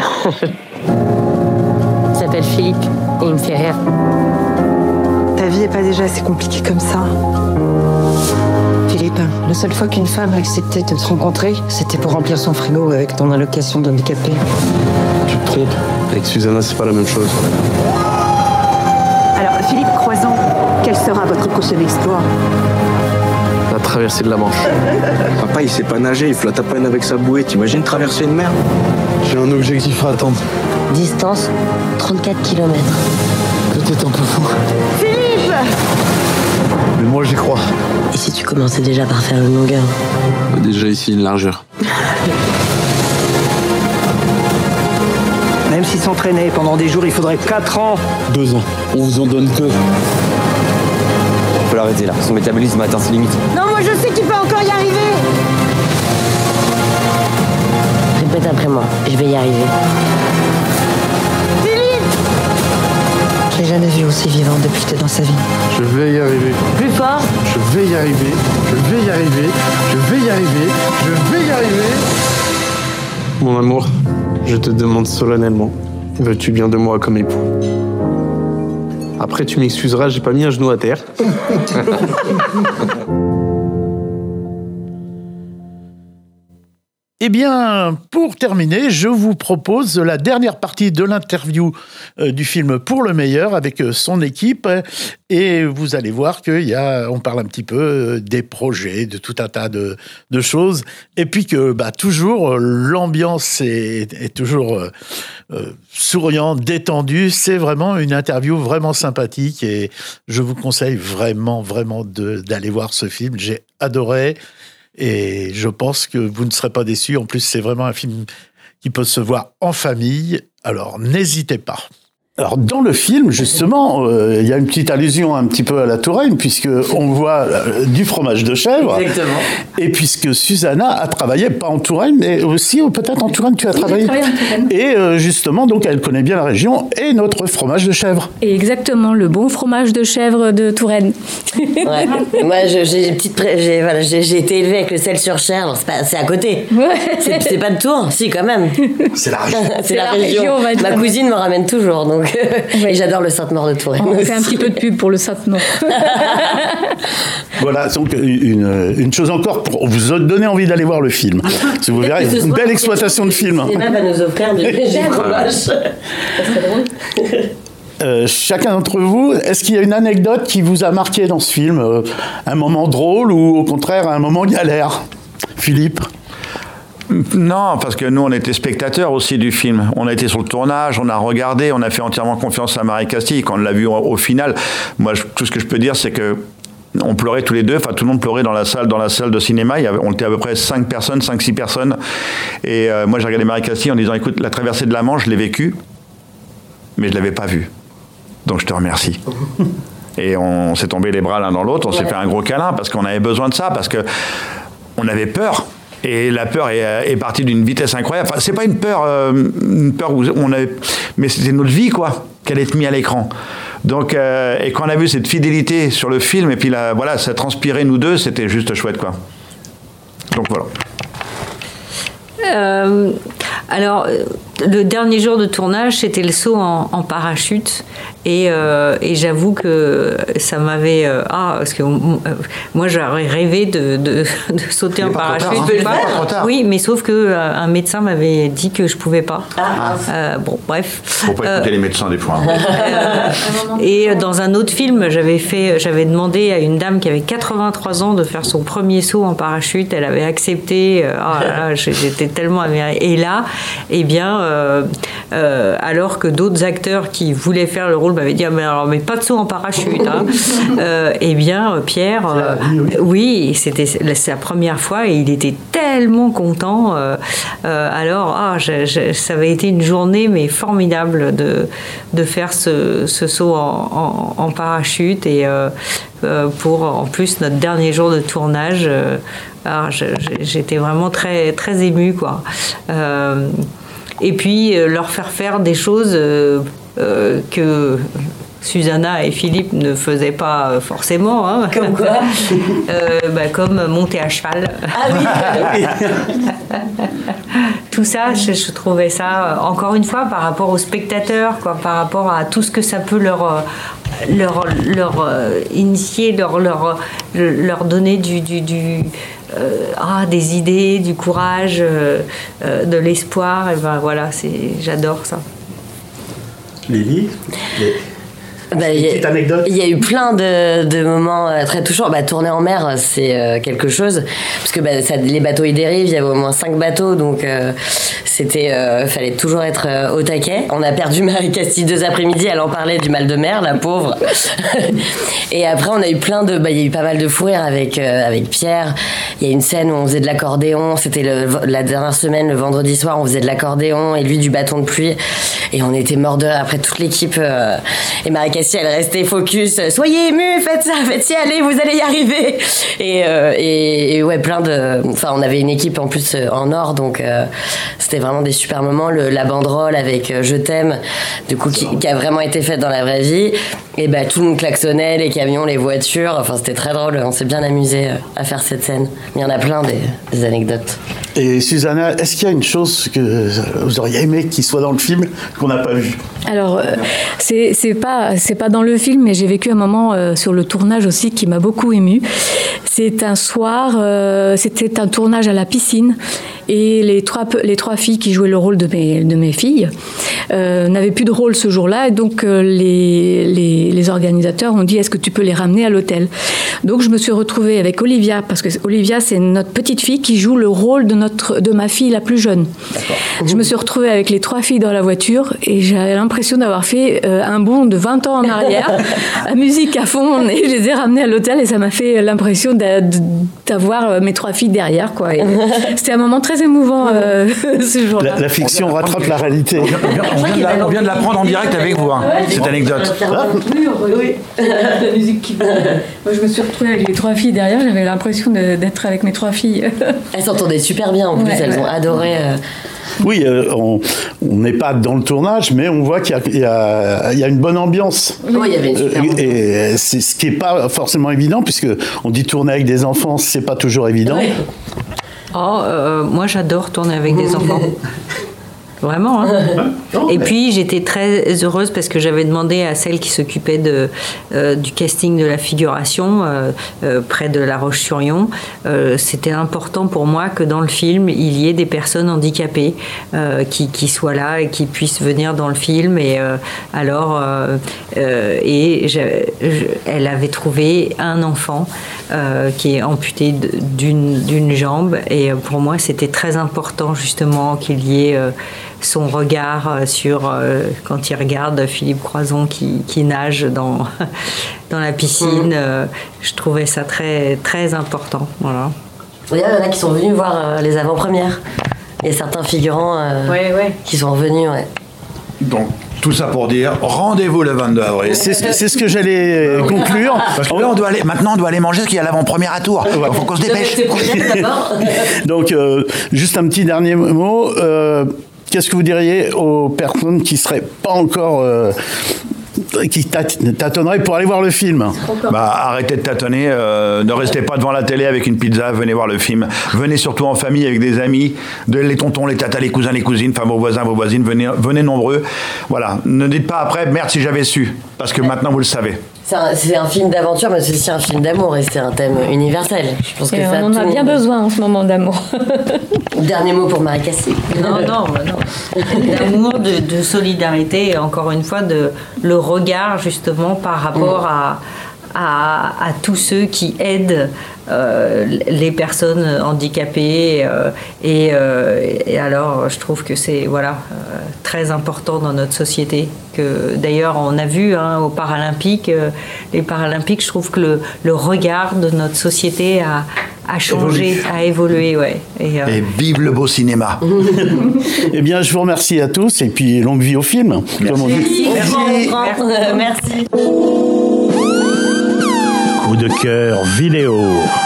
Il s'appelle Philippe et il me fait rire. Ta vie est pas déjà assez compliquée comme ça. Philippe, la seule fois qu'une femme a accepté de te rencontrer, c'était pour remplir son frigo avec ton allocation d'handicapé. Tu te trompes. Avec Susanna, c'est pas la même chose. Alors, Philippe Croizon, quel sera votre prochain exploit? La traversée de la Manche. Papa, il sait pas nager, il flotte à peine avec sa bouée. T'imagines traverser une mer? J'ai un objectif à atteindre. Distance, 34 km. Peut-être un peu fou. Philippe! Mais moi, j'y crois. Et si tu commençais déjà par faire une longueur? Déjà ici, une largeur. Même s'il s'entraînait pendant des jours, il faudrait 4 ans. 2 ans. On vous en donne que. On peut l'arrêter là, son métabolisme a atteint ses limites. Non, moi je sais qu'il peut encore y arriver! Répète après moi, je vais y arriver. Philippe! Je l'ai jamais vu aussi vivant depuis que t'es dans sa vie. Je vais y arriver. Plus fort? Je vais y arriver. Je vais y arriver. Je vais y arriver. Je vais y arriver. Mon amour, je te demande solennellement, veux-tu bien de moi comme époux? Après, tu m'excuseras, j'ai pas mis un genou à terre. Eh bien, pour terminer, je vous propose la dernière partie de l'interview du film Pour le meilleur avec son équipe. Et vous allez voir on parle un petit peu des projets, de tout un tas de choses. Et puis que toujours, l'ambiance est toujours souriante, détendue. C'est vraiment une interview vraiment sympathique. Et je vous conseille vraiment d'aller voir ce film. J'ai adoré. Et je pense que vous ne serez pas déçus. En plus, c'est vraiment un film qui peut se voir en famille. Alors, n'hésitez pas. Alors, dans le film, justement, il y a une petite allusion un petit peu à la Touraine, puisqu'on voit du fromage de chèvre. Exactement. Et puisque Susanna a travaillé, pas en Touraine, mais aussi peut-être en Touraine, tu as travaillé. J'ai travaillé en Touraine. Et justement, donc, elle connaît bien la région et notre fromage de chèvre. Et exactement, le bon fromage de chèvre de Touraine. Ouais. Moi, j'ai été élevée avec le sel sur chair, alors c'est à côté. Ouais. C'est pas de Tours, si, quand même. C'est la région. C'est la région. Ma cousine me ramène toujours, donc. Oui. Et j'adore le Sainte-Maure de Touraine. On fait un petit peu de pub pour le Sainte-Maure. Voilà, donc une chose encore pour vous donner envie d'aller voir le film. Si vous verrez, une belle exploitation de film. Emma va nous offrir du fromage. Ça serait drôle. Chacun d'entre vous, est-ce qu'il y a une anecdote qui vous a marqué dans ce film, un moment drôle ou au contraire un moment galère? Philippe? Non, parce que nous, on était spectateurs aussi du film. On a été sur le tournage, on a regardé, on a fait entièrement confiance à Marie Castille. Quand on l'a vu au final, moi, tout ce que je peux dire, c'est que on pleurait tous les deux. Enfin, tout le monde pleurait dans la salle de cinéma. On était à peu près 5-6 personnes. Et moi, j'ai regardé Marie Castille en disant, écoute, la traversée de la Manche, je l'ai vécue, mais je l'avais pas vue. Donc, je te remercie. Et on s'est tombé les bras l'un dans l'autre. On s'est fait un gros câlin parce qu'on avait besoin de ça, parce que on avait peur. Et la peur est partie d'une vitesse incroyable. Enfin, c'est pas une peur où on avait, mais c'était notre vie, quoi, qu'elle est mise à l'écran. Donc, et quand on a vu cette fidélité sur le film, et puis là, voilà, ça transpirait nous deux, c'était juste chouette, quoi. Donc voilà. Alors, le dernier jour de tournage, c'était le saut en parachute. Et j'avoue que ça m'avait... parce que moi, j'aurais rêvé de sauter en parachute. Oui, mais sauf qu'un médecin m'avait dit que je ne pouvais pas. Bon, bref. Faut pas écouter les médecins des fois. Et dans un autre film, j'avais demandé à une dame qui avait 83 ans de faire son premier saut en parachute. Elle avait accepté. J'étais tellement amérinée. Et là, eh bien, alors que d'autres acteurs qui voulaient faire le rôle m'avaient dit mais pas de saut en parachute. Hein. Eh bien, Pierre, oui, c'était sa première fois et il était tellement content. Ça avait été une journée mais formidable de faire ce saut en parachute et pour en plus notre dernier jour de tournage. Alors j'étais vraiment très très émue, quoi. Et puis leur faire des choses que Susanna et Philippe ne faisaient pas forcément. Hein. Comme quoi comme monter à cheval. Ah oui. Tout ça, je trouvais ça, encore une fois, par rapport aux spectateurs, quoi, par rapport à tout ce que ça peut leur initier, leur donner des idées, du courage, de l'espoir. Et ben voilà, j'adore ça. Lily, petite anecdote. Il y a eu plein de moments très touchants. Tourner en mer, c'est quelque chose. Parce que les bateaux, ils dérivent. Il y avait au moins 5 bateaux. Donc, fallait toujours être au taquet. On a perdu Marie Castille 2 après-midi. Elle en parlait du mal de mer, la pauvre. Et après, on a eu il y a eu pas mal de fou rire avec Pierre. Il y a une scène où on faisait de l'accordéon. C'était la dernière semaine, le vendredi soir, on faisait de l'accordéon. Et lui, du bâton de pluie. Et on était morts de rire après toute l'équipe. Et Marie Castille, elle restait focus. Soyez émus, faites ça, faites-y, allez, vous allez y arriver. Et ouais, on avait une équipe en plus en or, donc c'était vraiment des super moments. La banderole avec Je t'aime, du coup, qui a vraiment été faite dans la vraie vie. Et tout le monde klaxonnait, les camions, les voitures. Enfin, c'était très drôle. On s'est bien amusé à faire cette scène. Mais il y en a plein des anecdotes. Et Susanna, est-ce qu'il y a une chose que vous auriez aimé qu'il soit dans le film qu'on n'a pas vu? Alors, c'est pas dans le film, mais j'ai vécu un moment sur le tournage aussi qui m'a beaucoup émue. C'est un soir, c'était un tournage à la piscine. Et les trois filles qui jouaient le rôle de mes filles n'avaient plus de rôle ce jour-là. Et donc, les organisateurs ont dit, est-ce que tu peux les ramener à l'hôtel? Donc, je me suis retrouvée avec Olivia, parce que Olivia, c'est notre petite fille qui joue le rôle de ma fille la plus jeune. D'accord. Je me suis retrouvée avec les 3 filles dans la voiture et j'avais l'impression d'avoir fait un bond de 20 ans en arrière, la musique à fond, et je les ai ramenées à l'hôtel et ça m'a fait l'impression d'avoir mes 3 filles derrière, quoi. Et c'était un moment très émouvant ce jour-là. La fiction rattrape la réalité. On vient de l'apprendre en direct avec vous, cette anecdote. Oui. La musique qui... Moi, je me suis retrouvée avec les 3 filles derrière, j'avais l'impression d'être avec mes 3 filles. Elles s'entendaient super bien, en plus, elles ont adoré... Oui, on n'est pas dans le tournage, mais on voit qu'il y a une bonne ambiance. Oui, il y avait une super ambiance. Et c'est ce qui n'est pas forcément évident, puisque on dit tourner avec des enfants, c'est pas toujours évident. Oui. Moi, j'adore tourner avec des enfants. Vraiment. Hein. Et puis, j'étais très heureuse parce que j'avais demandé à celle qui s'occupait du casting de la figuration près de La Roche-sur-Yon. C'était important pour moi que dans le film, il y ait des personnes handicapées qui soient là et qui puissent venir dans le film. Et elle avait trouvé un enfant qui est amputé d'une jambe. Et pour moi, c'était très important justement qu'il y ait... son regard sur quand il regarde Philippe Croizon qui nage dans la piscine. Je trouvais ça très, très important. Voilà. Il y en a qui sont venus voir les avant-premières. Il y a certains figurants qui sont revenus. Ouais. Donc, tout ça pour dire, rendez-vous le 22 avril. C'est ce que j'allais conclure. Parce que là, on doit aller manger parce qu'il y a l'avant-première à Tours. Il faut qu'on se dépêche. Donc, juste un petit dernier mot. Qu'est-ce que vous diriez aux personnes qui ne seraient pas encore... qui tâtonneraient pour aller voir le film? Arrêtez de tâtonner, ne restez pas devant la télé avec une pizza, venez voir le film. Venez surtout en famille avec des amis, les tontons, les tatas, les cousins, les cousines, enfin vos voisins, vos voisines, venez nombreux. Voilà, ne dites pas après, merde si j'avais su, parce que maintenant vous le savez. C'est un film d'aventure, mais c'est aussi un film d'amour, et c'est un thème universel. Je pense que on en a bien besoin en ce moment d'amour. Dernier mot pour Marie-Castille. Non. D'amour, de solidarité, et encore une fois, le regard justement par rapport à tous ceux qui aident les personnes handicapées. Et alors, je trouve que c'est très important dans notre société. Que, d'ailleurs, on a vu aux Paralympiques, les Paralympiques, je trouve que le regard de notre société a changé, a évolué. Ouais. Et vive le beau cinéma. Eh bien, je vous remercie à tous et puis longue vie au film. Merci. Merci. Coup de cœur vidéo.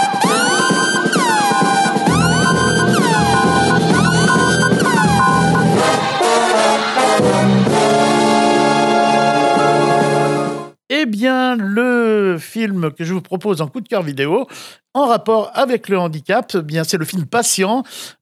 Eh bien, le film que je vous propose en coup de cœur vidéo, en rapport avec le handicap, eh bien, c'est le film Patient,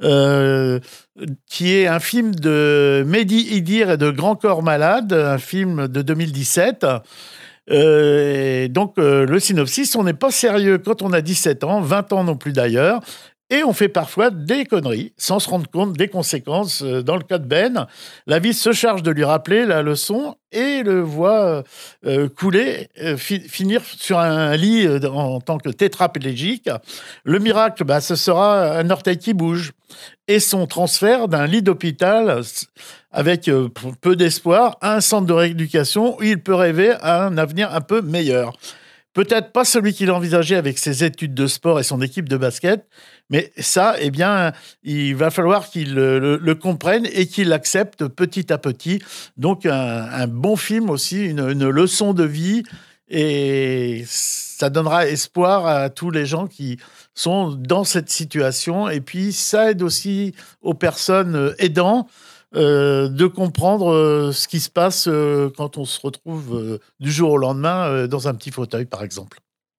qui est un film de Mehdi Idir et de Grand Corps Malade, un film de 2017. Et donc, le synopsis, on n'est pas sérieux quand on a 17 ans, 20 ans non plus d'ailleurs, et on fait parfois des conneries sans se rendre compte des conséquences. Dans le cas de Ben, la vie se charge de lui rappeler la leçon et le voit couler, finir sur un lit en tant que tétraplégique. Le miracle, ce sera un orteil qui bouge et son transfert d'un lit d'hôpital avec peu d'espoir à un centre de rééducation où il peut rêver à un avenir un peu meilleur. Peut-être pas celui qu'il envisageait avec ses études de sport et son équipe de basket, mais ça, eh bien, il va falloir qu'il le comprenne et qu'il l'accepte petit à petit. Donc, un bon film aussi, une leçon de vie, et ça donnera espoir à tous les gens qui sont dans cette situation. Et puis, ça aide aussi aux personnes aidants de comprendre ce qui se passe quand on se retrouve du jour au lendemain dans un petit fauteuil, par exemple.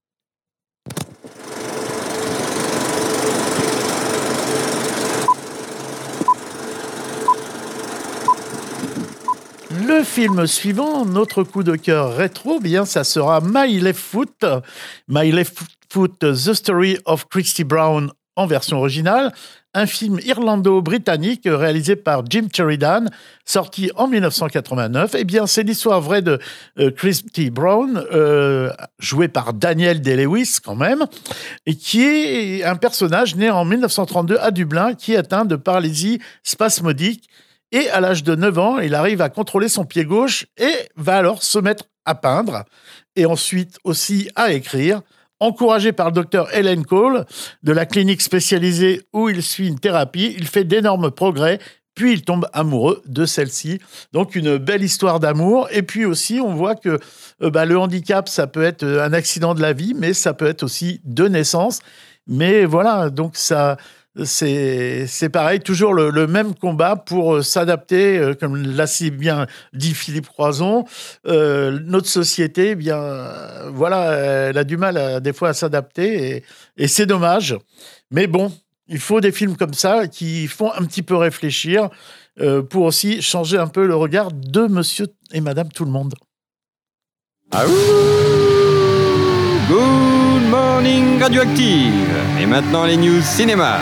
Le film suivant, notre coup de cœur rétro, bien, ça sera My Left Foot. My Left Foot, The Story of Christy Brown en version originale, un film irlando-britannique réalisé par Jim Sheridan, sorti en 1989. Eh bien, c'est l'histoire vraie de Christy Brown, jouée par Daniel Day-Lewis quand même, et qui est un personnage né en 1932 à Dublin, qui est atteint de paralysie spasmodique. Et à l'âge de 9 ans, il arrive à contrôler son pied gauche et va alors se mettre à peindre et ensuite aussi à écrire. Encouragé par le docteur Helen Cole de la clinique spécialisée où il suit une thérapie, il fait d'énormes progrès, puis il tombe amoureux de celle-ci. Donc une belle histoire d'amour. Et puis aussi, on voit que le handicap, ça peut être un accident de la vie, mais ça peut être aussi de naissance. Mais voilà, donc ça... C'est pareil, toujours le même combat pour s'adapter, comme l'a si bien dit Philippe Croison. Notre société, elle a du mal des fois à s'adapter et c'est dommage. Mais bon, il faut des films comme ça qui font un petit peu réfléchir pour aussi changer un peu le regard de monsieur et madame tout le monde. Ah Good morning Radioactive. Et maintenant les news cinéma.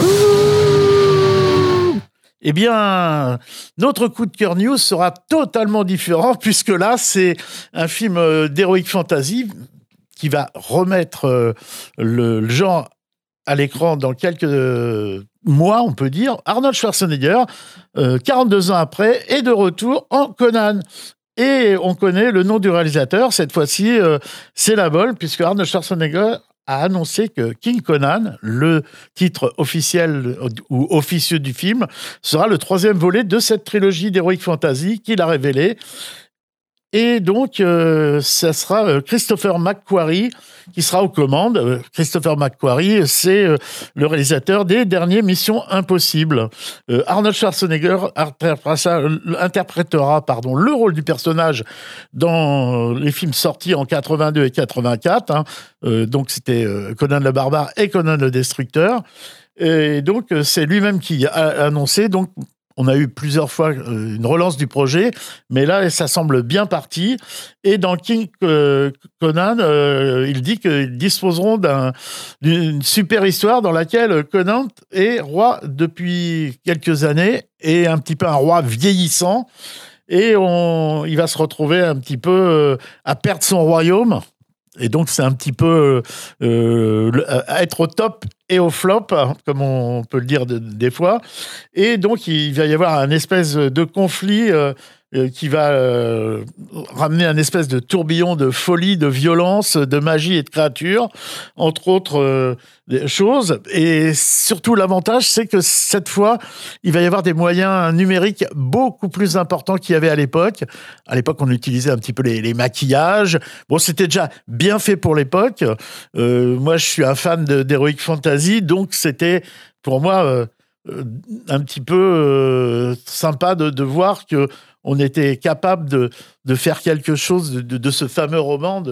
Eh bien, notre coup de cœur news sera totalement différent puisque là, c'est un film d'heroic fantasy qui va remettre le genre à l'écran dans quelques mois, on peut dire. Arnold Schwarzenegger, 42 ans après, est de retour en Conan. Et on connaît le nom du réalisateur. Cette fois-ci, c'est la bonne, puisque Arnold Schwarzenegger a annoncé que King Conan, le titre officiel ou officieux du film, sera le 3e volet de cette trilogie d'Heroic Fantasy qu'il a révélé. Et donc, ça sera Christopher McQuarrie qui sera aux commandes. Christopher McQuarrie, c'est le réalisateur des derniers Missions Impossibles. Arnold Schwarzenegger interprétera le rôle du personnage dans les films sortis en 82 et 84. Donc, c'était Conan le Barbare et Conan le Destructeur. Et donc, c'est lui-même qui a annoncé... Donc, on a eu plusieurs fois une relance du projet, mais là, ça semble bien parti. Et dans King Conan, il dit qu'ils disposeront d'une super histoire dans laquelle Conan est roi depuis quelques années et un petit peu un roi vieillissant. Et il va se retrouver un petit peu à perdre son royaume. Et donc, c'est un petit peu être au top et au flop, comme on peut le dire des fois. Et donc, il va y avoir un espèce de conflit qui va ramener un espèce de tourbillon de folie, de violence, de magie et de créatures, entre autres choses. Et surtout, l'avantage, c'est que cette fois, il va y avoir des moyens numériques beaucoup plus importants qu'il y avait à l'époque. À l'époque, on utilisait un petit peu les maquillages. Bon, c'était déjà bien fait pour l'époque. Moi, je suis un fan d'Heroic Fantasy, donc c'était, pour moi, un petit peu sympa de voir que on était capable de faire quelque chose de ce fameux roman.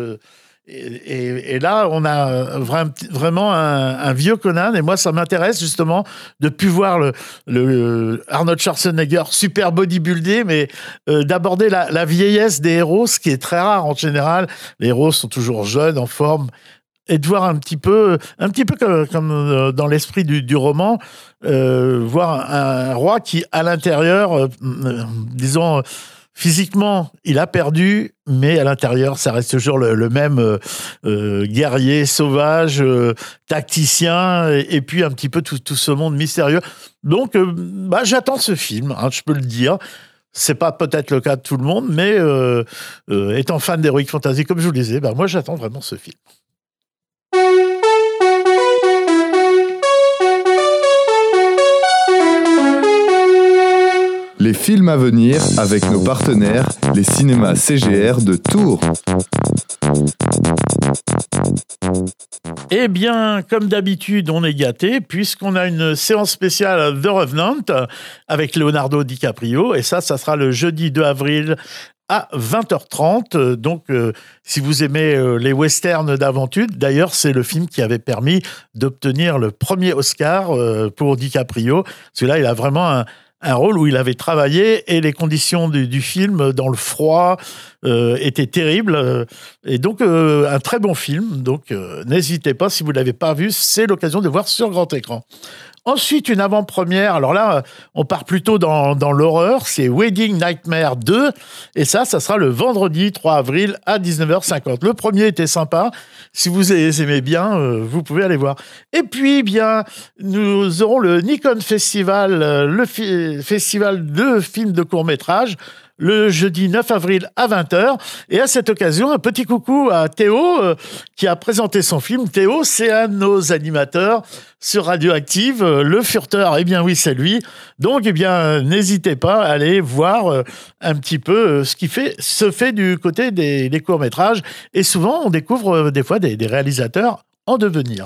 Et là, on a vraiment un vieux Conan. Et moi, ça m'intéresse justement de plus voir le Arnold Schwarzenegger super bodybuildé, mais d'aborder la vieillesse des héros, ce qui est très rare en général. Les héros sont toujours jeunes, en forme. Et de voir un petit peu comme dans l'esprit du roman, voir un roi qui, à l'intérieur, disons, physiquement, il a perdu, mais à l'intérieur, ça reste toujours le même guerrier, sauvage, tacticien, et puis un petit peu tout ce monde mystérieux. Donc, j'attends ce film, je peux le dire. C'est pas peut-être le cas de tout le monde, mais étant fan d'Heroic Fantasy, comme je vous le disais, moi, j'attends vraiment ce film. Les films à venir avec nos partenaires, les cinémas CGR de Tours. Eh bien, comme d'habitude, on est gâtés puisqu'on a une séance spéciale The Revenant avec Leonardo DiCaprio. Et ça sera le jeudi 2 avril à 20h30. Donc, si vous aimez les westerns d'aventure, d'ailleurs, c'est le film qui avait permis d'obtenir le premier Oscar pour DiCaprio. Parce que là, il a vraiment un rôle où il avait travaillé et les conditions du film dans le froid étaient terribles. Et donc, un très bon film. Donc, n'hésitez pas, si vous ne l'avez pas vu, c'est l'occasion de voir sur grand écran. Ensuite, une avant-première. Alors là, on part plutôt dans l'horreur. C'est Wedding Nightmare 2. Et ça sera le vendredi 3 avril à 19h50. Le premier était sympa. Si vous aimez bien, vous pouvez aller voir. Et puis, bien, nous aurons le Nikon Festival, festival de films de court-métrage, le jeudi 9 avril à 20h. Et à cette occasion, un petit coucou à Théo qui a présenté son film. Théo, c'est un de nos animateurs sur Radioactive. Le Furteur, eh bien oui, c'est lui. Donc, eh bien, n'hésitez pas à aller voir un petit peu ce qui se fait du côté des courts-métrages. Et souvent, on découvre des fois des réalisateurs en devenir.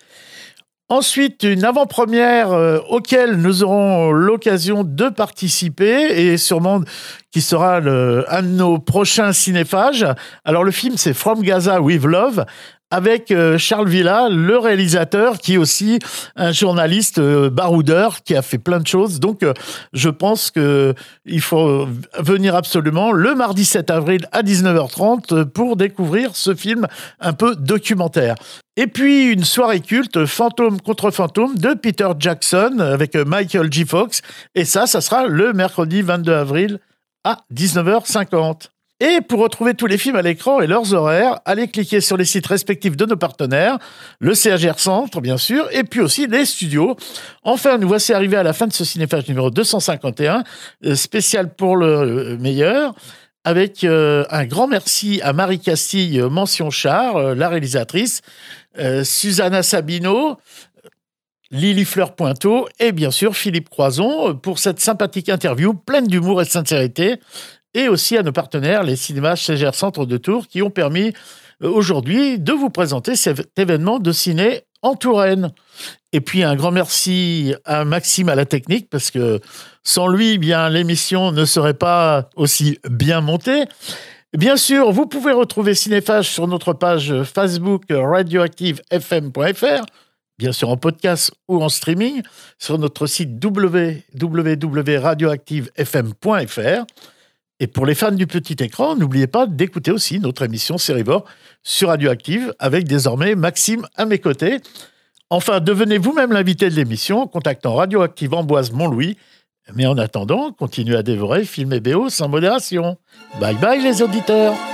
Ensuite, une avant-première auquel nous aurons l'occasion de participer et sûrement qui sera un de nos prochains cinéphages. Alors, le film, c'est From Gaza with Love, avec Charles Villa, le réalisateur, qui est aussi un journaliste baroudeur, qui a fait plein de choses. Donc, je pense qu'il faut venir absolument le mardi 7 avril à 19h30 pour découvrir ce film un peu documentaire. Et puis, une soirée culte, Fantôme contre Fantôme, de Peter Jackson, avec Michael J. Fox. Et ça sera le mercredi 22 avril à 19h50. Et pour retrouver tous les films à l'écran et leurs horaires, allez cliquer sur les sites respectifs de nos partenaires, le CHR Centre, bien sûr, et puis aussi les studios. Enfin, nous voici arrivés à la fin de ce cinéphage numéro 251, spécial pour le meilleur, avec un grand merci à Marie Castille, mention Char, la réalisatrice, Susanna Sabino, Lily Fleur-Pointeau et bien sûr Philippe Croison pour cette sympathique interview pleine d'humour et de sincérité. Et aussi à nos partenaires, les cinémas CGR Centre de Tours, qui ont permis aujourd'hui de vous présenter cet événement de ciné en Touraine. Et puis un grand merci à Maxime à la technique, parce que sans lui, bien l'émission ne serait pas aussi bien montée. Bien sûr, vous pouvez retrouver Cinéphage sur notre page Facebook radioactivefm.fr, bien sûr en podcast ou en streaming, sur notre site www.radioactivefm.fr. Et pour les fans du petit écran, n'oubliez pas d'écouter aussi notre émission Sérivore sur Radioactive, avec désormais Maxime à mes côtés. Enfin, devenez vous-même l'invité de l'émission en contactant Radioactive Amboise Montlouis. Mais en attendant, continuez à dévorer film et BO sans modération. Bye bye les auditeurs.